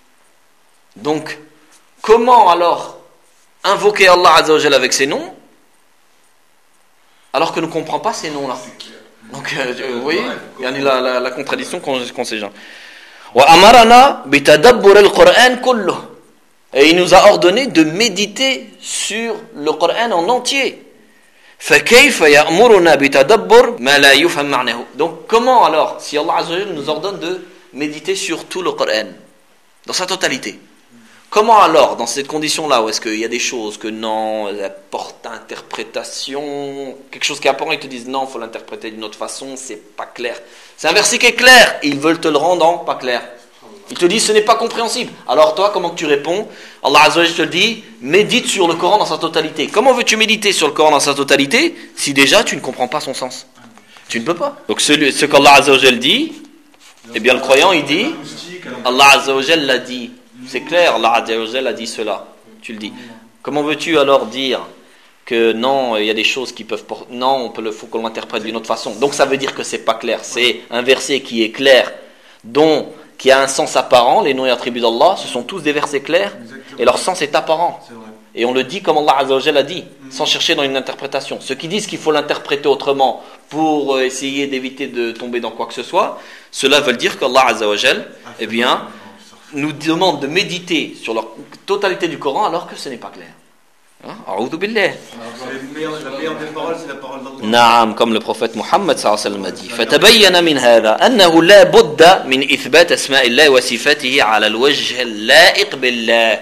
Donc, comment alors invoquer Allah Azza wa Jal avec ses noms alors que nous ne comprenons pas ces noms-là? Donc, euh, vous voyez, il y a la, la, la contradiction qu'ont ces gens. وَأَمَرَنَا بِتَدَبُّرِ الْقُرْآنِ كُلُّهُ. Et il nous a ordonné de méditer sur le Coran en entier. فَكَيْفَ يَأْمُرُنَا بِتَدَبُّرِ مَا لَا يُفْهَمْ مَعْنَهُ. Donc, comment alors, si Allah Azza wa Jal nous ordonne de méditer sur tout le Coran, dans sa totalité, comment alors, dans cette condition-là, où est-ce qu'il y a des choses que non, elles portent interprétation, quelque chose qui est apparent, ils te disent non, il faut l'interpréter d'une autre façon, c'est pas clair. C'est un verset qui est clair, ils veulent te le rendre en pas clair. Ils te disent ce n'est pas compréhensible. Alors toi, comment tu réponds? Allah Azza wa Jalla te le dit, médite sur le Coran dans sa totalité. Comment veux-tu méditer sur le Coran dans sa totalité si déjà tu ne comprends pas son sens? Tu ne peux pas. Donc celui, ce qu'Allah Azza wa Jalla dit, eh bien le croyant il dit, Allah Azza wa Jalla l'a dit. C'est clair, Allah Azza wa Jalla a dit cela. Tu le dis. Comment veux-tu alors dire que non, il y a des choses qui peuvent porter... Non, on peut le, faut qu'on l'interprète d'une autre façon. Donc ça veut dire que c'est pas clair. C'est un verset qui est clair, dont, qui a un sens apparent. Les noms et attributs d'Allah, ce sont tous des versets clairs. Et leur sens est apparent. Et on le dit comme Allah Azza wa Jalla a dit, sans chercher dans une interprétation. Ceux qui disent qu'il faut l'interpréter autrement pour essayer d'éviter de tomber dans quoi que ce soit, cela veut dire qu'Allah Azza wa Jalla, eh bien... nous demande de méditer sur la totalité du Coran alors que ce n'est pas clair. A'udhu billah. La meilleure des paroles, c'est la parole d'Allah. Naam, comme le prophète Muhammad sallallahu alayhi wa sallam a dit. فَتَبَيَّنَ مِنْ هَذَا أَنَّهُ لَا بُدَّ مِنْ إِثْبَاتِ أَسْمَاءِ اللَّهِ وَصِفَاتِهِ عَلَى الْوَجْهِ اللَّائِقِ بِاللَّهِ.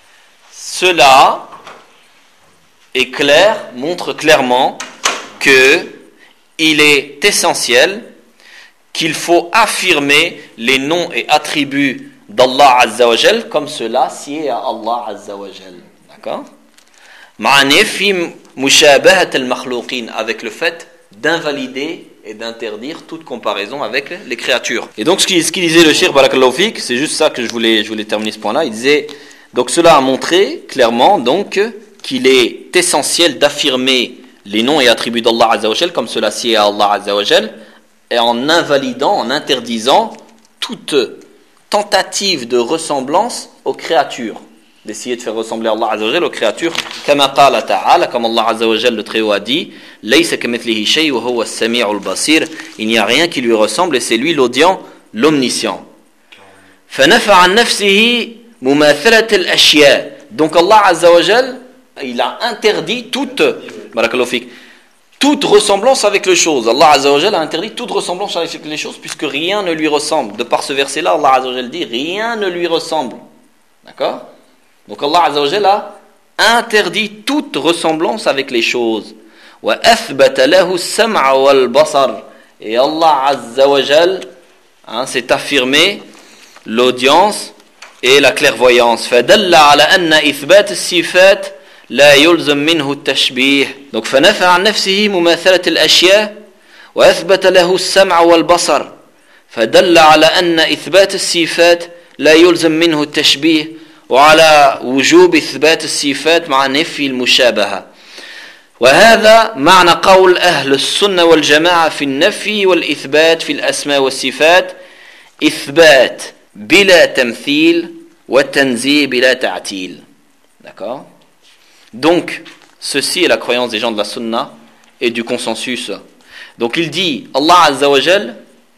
Cela est clair, montre clairement que il est essentiel qu'il faut affirmer les noms et attributs d'Allah Azza wa Jal comme cela sied à Allah Azza wa Jal. D'accord? Avec le fait d'invalider et d'interdire toute comparaison avec les créatures. Et donc ce qu'il ce qu'il disait le Cheikh Barakallahu Fik, c'est juste ça que je voulais, je voulais terminer ce point-là. Il disait, donc cela a montré clairement donc qu'il est essentiel d'affirmer les noms et attributs d'Allah Azza wa Jal comme cela sied à Allah Azza wa Jal, et en invalidant, en interdisant toute tentative de ressemblance aux créatures, d'essayer de faire ressembler Allah Azza wa Jalla aux créatures, kama qala ta'ala, comme Allah Azza wa Jalla le Très-Haut a dit, laysa kamithlihi shay wa huwa as-sami'ul basir, il n'y a rien qui lui ressemble et c'est lui l'audient, l'omniscient. Fanafa an nafsihi mumathalat al-ashya. Donc Allah Azza wa Jalla, il a interdit toute barakallahu fik, toute ressemblance avec les choses. Allah Azza wa Jalla a interdit toute ressemblance avec les choses puisque rien ne lui ressemble. De par ce verset-là, Allah Azza wa Jalla dit rien ne lui ressemble. D'accord? Donc Allah Azza wa Jalla a interdit toute ressemblance avec les choses. Wa athbata lahu as-sam'a wal basar. Et Allah Azza wa Jalla hein, s'est affirmé l'audience et la clairvoyance. Fadalla ala anna ithbat as-sifat لا يلزم منه التشبيه. Donc فنفى عن نفسه مماثلة الأشياء وأثبت له السمع والبصر فدل على أن إثبات الصفات لا يلزم منه التشبيه وعلى وجوب إثبات الصفات مع نفي المشابهة. وهذا معنى قول أهل السنة والجماعة في النفي والإثبات في الأسماء والصفات إثبات بلا تمثيل والتنزيه بلا تعتيل. D'accord? Donc, ceci est la croyance des gens de la sunna et du consensus. Donc il dit, Allah Azza wa Jal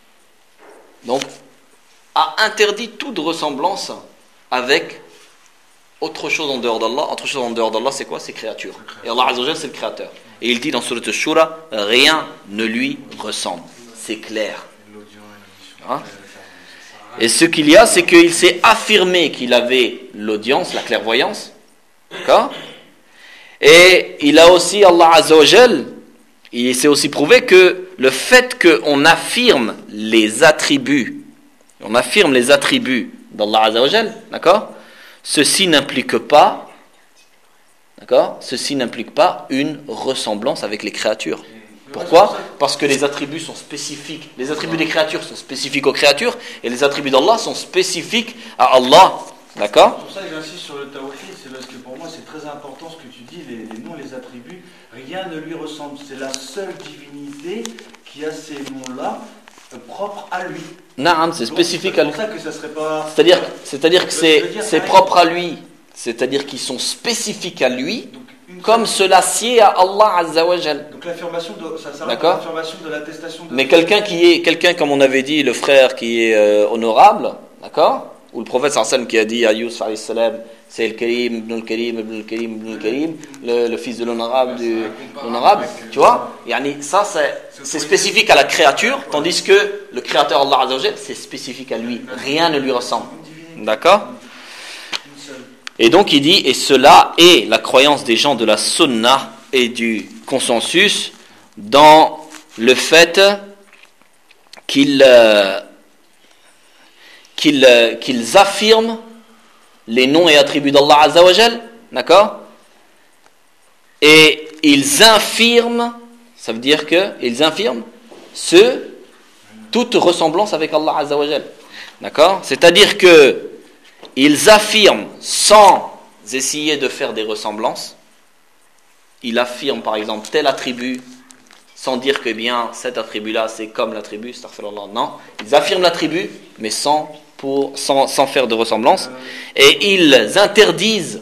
donc, a interdit toute ressemblance avec autre chose en dehors d'Allah. Autre chose en dehors d'Allah, c'est quoi? C'est créature. Et Allah Azza wa Jal, c'est le créateur. Et il dit dans Surat Ash-Shura, rien ne lui ressemble. C'est clair. Hein? Et ce qu'il y a, c'est qu'il s'est affirmé qu'il avait l'audience, la clairvoyance. D'accord? Et il a aussi, Allah Azza wa Jal, il s'est aussi prouvé que le fait qu'on affirme les attributs on affirme les attributs d'Allah Azza wa Jal, d'accord? Ceci n'implique pas, d'accord? Ceci n'implique pas une ressemblance avec les créatures. Pourquoi? Parce que les attributs sont spécifiques. Les attributs des créatures sont spécifiques aux créatures et les attributs d'Allah sont spécifiques à Allah. D'accord? C'est pour ça que j'insiste sur le tawhid, c'est parce que pour moi c'est très important ce que tu dis, les, les noms et les attributs, rien ne lui ressemble. C'est la seule divinité qui a ces noms-là euh, propres à lui. Naam, c'est spécifique à lui. C'est pour ça que ça serait pas. C'est-à-dire, c'est-à-dire que Je c'est, veux dire, c'est un- propre à lui. C'est-à-dire qu'ils sont spécifiques à lui, Donc, une comme seule- cela sied à Allah Azza wa Jal. Donc l'affirmation, de, ça s'arrête à D'accord. l'affirmation de l'attestation de. Mais quelqu'un qui est, quelqu'un comme on avait dit, le frère qui est euh, honorable, d'accord? Ou le prophète sallallahu alayhi wa sallam qui a dit à Yusuf alayhi salam, c'est le Karim, ibn al-Karim, ibn al-Karim, ibn al-Karim, le, le fils de l'honorable, du l'honorable, tu vois? Yani, ça c'est, c'est spécifique à la créature, tandis que le créateur Allah Azza wa Jal, c'est spécifique à lui. Rien ne lui ressemble. D'accord? Une seule. Et donc il dit, et cela est la croyance des gens de la sunna et du consensus dans le fait qu'ils, euh, qu'ils, euh, qu'ils affirment les noms et attributs d'Allah Azza wa Jal, d'accord? Et ils infirment, ça veut dire que ils infirment ce, toute ressemblance avec Allah Azza wa Jal, d'accord? C'est-à-dire que ils affirment sans essayer de faire des ressemblances. Ils affirment par exemple tel attribut sans dire que bien cet attribut-là c'est comme l'attribut. Astaghfirullah. Non, ils affirment l'attribut mais sans, pour, sans, sans faire de ressemblance. Et ils interdisent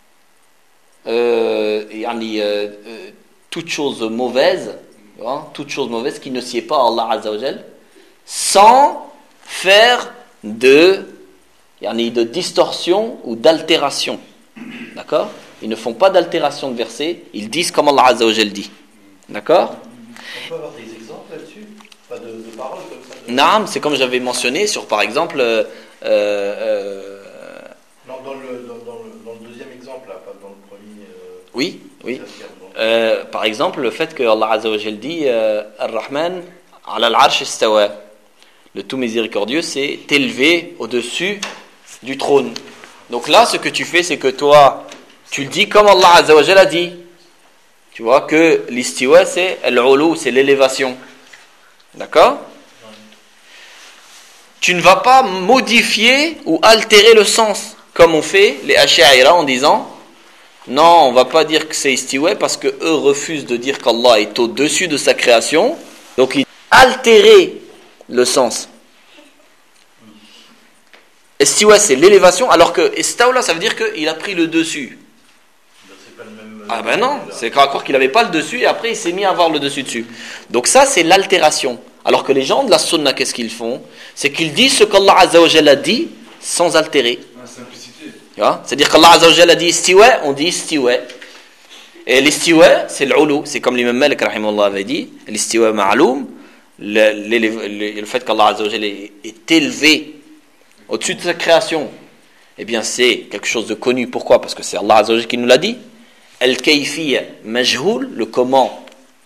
euh, yani, euh, euh, toute chose mauvaise, hein, toute chose mauvaise qui ne sied pas à Allah Azza wa Jal, sans faire de yani de distorsion ou d'altération. D'accord? Ils ne font pas d'altération de verset, ils disent comme Allah Azza wa Jal dit. D'accord? On peut avoir des exemples là-dessus? Pas de, de paroles comme ça? De... Naam, c'est comme j'avais mentionné sur par exemple. Euh, euh, Non, dans le, dans, dans le, dans le deuxième exemple, là, pas dans le premier. Euh, oui, oui. tafsir, donc. Euh, par exemple, le fait que Allah Azza wa Jal dit euh, Ar-Rahman ala al-Arsh istawa. Le tout miséricordieux s'est élevé au-dessus du trône. Donc là, ce que tu fais, c'est que toi, tu le dis comme Allah Azza wa Jal a dit. Tu vois que l'istiwa, c'est al-ulu, c'est l'élévation. D'accord? Tu ne vas pas modifier ou altérer le sens, comme on fait les Ash'aira en disant non, on ne va pas dire que c'est istiwa parce que eux refusent de dire qu'Allah est au-dessus de sa création. Donc ils altérer le sens. Istiwa, c'est l'élévation, alors que istawla, ça veut dire qu'il a pris le dessus. C'est pas le même. Ah ben non, c'est qu'à croire qu'il n'avait pas le dessus et après il s'est mis à avoir le dessus dessus. Donc ça c'est l'altération. Alors que les gens de la sunna, qu'est-ce qu'ils font? C'est qu'ils disent ce qu'Allah Azza wa Jalla a dit sans altérer. La simplicité. Tu vois? C'est-à-dire qu'Allah Azza wa Jalla a dit istiwa, on dit istiwa. Et l'istiwa, c'est l'ulu. C'est comme l'imam Malik rahimahullah avait dit, l'istiwa ma'aloum, le, le, le, le fait qu'Allah Azza wa Jalla est, est élevé au-dessus de sa création. Eh bien c'est quelque chose de connu. Pourquoi? Parce que c'est Allah Azza wa Jalla qui nous l'a dit. Al-kayfiyya majhoul, le comment,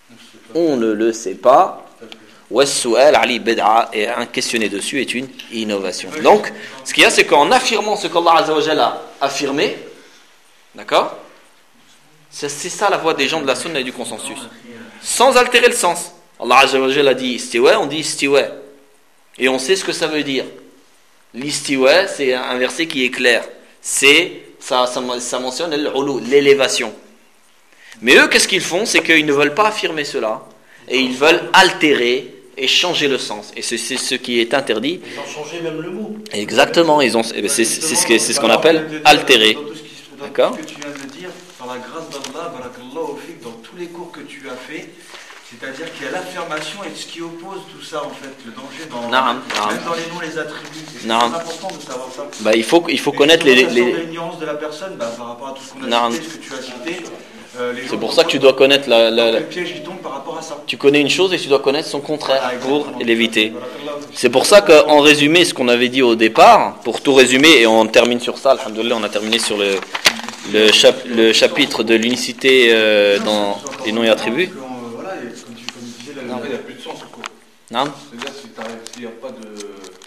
on ne le sait pas. Wassu'al ali bid'a, et un questionner dessus est une innovation. Donc, ce qu'il y a, c'est qu'en affirmant ce qu'Allah Azza wa Jalla a affirmé, d'accord, c'est, c'est ça la voie des gens de la sunna et du consensus. Sans altérer le sens. Allah Azza wa Jalla dit istiwa, on dit istiwa. Et on sait ce que ça veut dire. L'istiwa, c'est un verset qui est clair. C'est, ça, ça, ça mentionne l'ulu, l'élévation. Mais eux, qu'est-ce qu'ils font? C'est qu'ils ne veulent pas affirmer cela. Et ils veulent altérer et changer le sens. Et c'est, c'est ce qui est interdit. Ils ont changé même le mot. Exactement. Ils ont, c'est, c'est, c'est, ce, que, c'est ce qu'on appelle altérer. Dans tout ce qui- dans D'accord. tout ce que tu viens de dire, par la grâce d'Allah, barakallahu fik, dans tous les cours que tu as fait, c'est-à-dire qu'il y a l'affirmation et ce qui oppose tout ça en fait, le danger dans, Naam, naam. même dans les noms, les attributs. C'est Naam. très important de savoir ça. Bah, il faut, il faut Et connaître les, justement, ça sort les... de l'ignorance de la personne bah, par rapport à tout ce qu'on a Naam. cité, ce que tu as cité. Euh, les C'est gens pour vont ça que tu voir dois connaître la, la, dans la- quel piège ils tombent par rapport à ça. tu connais une chose et tu dois connaître son contraire Ah, pour exactement. l'éviter. Barakallahu fik. C'est pour ça qu'en résumé, ce qu'on avait dit au départ, pour tout résumer, et on termine sur ça, alhamdoulilah, on a terminé sur le, le, chap- le chapitre de l'unicité euh, dans les noms et attributs. Donc, euh, voilà, et comme tu comme tu disais, la- Après, il n'y a plus de sens au cours. Non? C'est-à-dire, si t'arrives- s'il n'y a pas de, de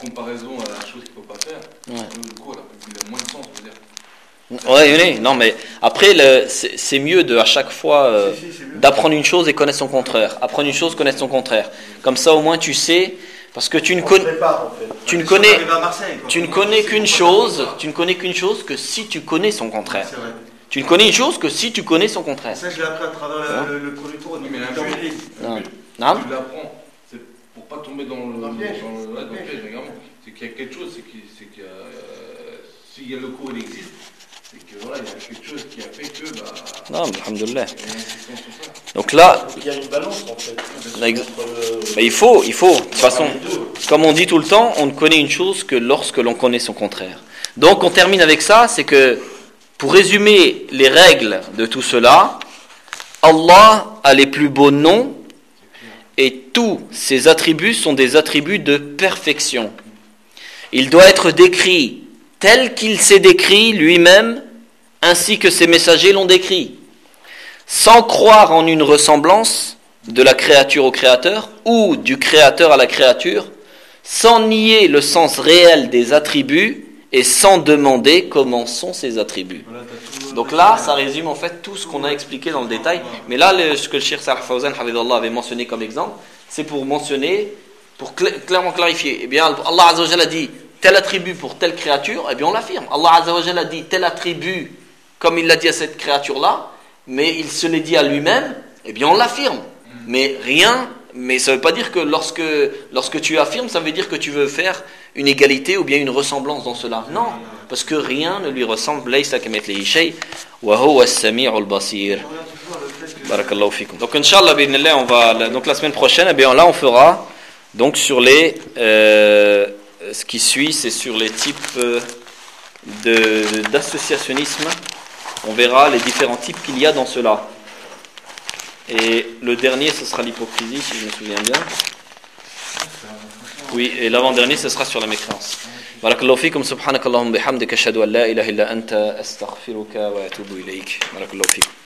comparaison à la chose qu'il ne faut pas faire, Ouais. du coup, elle a, il a moins de sens, je veux dire. Ouais, oui, non, mais après, le, c'est, c'est mieux de à chaque fois euh, Si, si, c'est mieux. d'apprendre une chose et connaître son contraire. Apprendre une chose, connaître son contraire. Comme ça, au moins, tu sais, parce que tu ne On se connais, prépare en fait. tu ne Ouais, si on connais, arrive à Marseille, quoi. tu ne Comment connais tu sais qu'une pourquoi chose, t'as fait tu ne connais qu'une chose que si tu connais son ça? contraire. C'est vrai. Tu ne connais une chose que si tu connais son contraire. Ça, je l'ai appris à travers Hein? le, le, le premier tour. Oui, mais la dans vue- le livre. Non. Le but, Non? tu l'apprends, c'est pour pas tomber dans le, Dans le piège. dans le, ouais, dans le Piège. piège, également. C'est qu'il y a quelque chose, c'est qu'il c'est qu'il y a, euh, s'il y a le cours, il existe, c'est que voilà, il y a quelque chose qui a fait que, bah, Non, mais alhamdoulilah. il y a une insistance sur ça. Donc là, Donc il y a une balance en fait. Ex- Entre le- mais il faut, il faut. De toute façon, les deux. comme on dit tout le temps, on ne connaît une chose que lorsque l'on connaît son contraire. Donc on termine avec ça, c'est que pour résumer les règles de tout cela, Allah a les plus beaux noms et tous ses attributs sont des attributs de perfection. Il doit être décrit tel qu'il s'est décrit lui-même ainsi que ses messagers l'ont décrit, sans croire en une ressemblance de la créature au créateur ou du créateur à la créature, sans nier le sens réel des attributs et sans demander comment sont ces attributs. Voilà, t'as tout- Donc là, ça résume en fait tout ce qu'on a expliqué dans le détail. Mais là, le- ce que le Cheikh Salih Fawzan Hafidhullah avait mentionné comme exemple, c'est pour mentionner, pour cl- clairement clarifier. Eh bien, Allah Azza wa Jalla a dit tel attribut pour telle créature, eh bien on l'affirme. Allah Azza wa Jalla a dit tel attribut comme il l'a dit à cette créature-là, mais il se l'est dit à lui-même, eh bien on l'affirme. Mais rien, mais ça ne veut pas dire que lorsque, lorsque tu affirmes, ça veut dire que tu veux faire une égalité ou bien une ressemblance dans cela. Non, parce que rien ne lui ressemble. Laysa kamithlihi shay wa huwa as-sami'ul basir. Je regarde toujours le fait que- Barakallahu fikum. Donc Inch'Allah, bi'idhnillah, on va la- donc la semaine prochaine, eh bien là on fera donc sur les euh, ce qui suit, c'est sur les types euh, de d'associationnisme. On verra les différents types qu'il y a dans cela. Et le dernier, ce sera l'hypocrisie, si je me souviens bien. Oui, et l'avant-dernier, ce sera sur la mécréance. Barakallahu fikum, subhanakallahumma bihamdika, ashhadu an la ilaha illa anta, astaghfiruka wa atubu ilayk. Barakallahu fikum.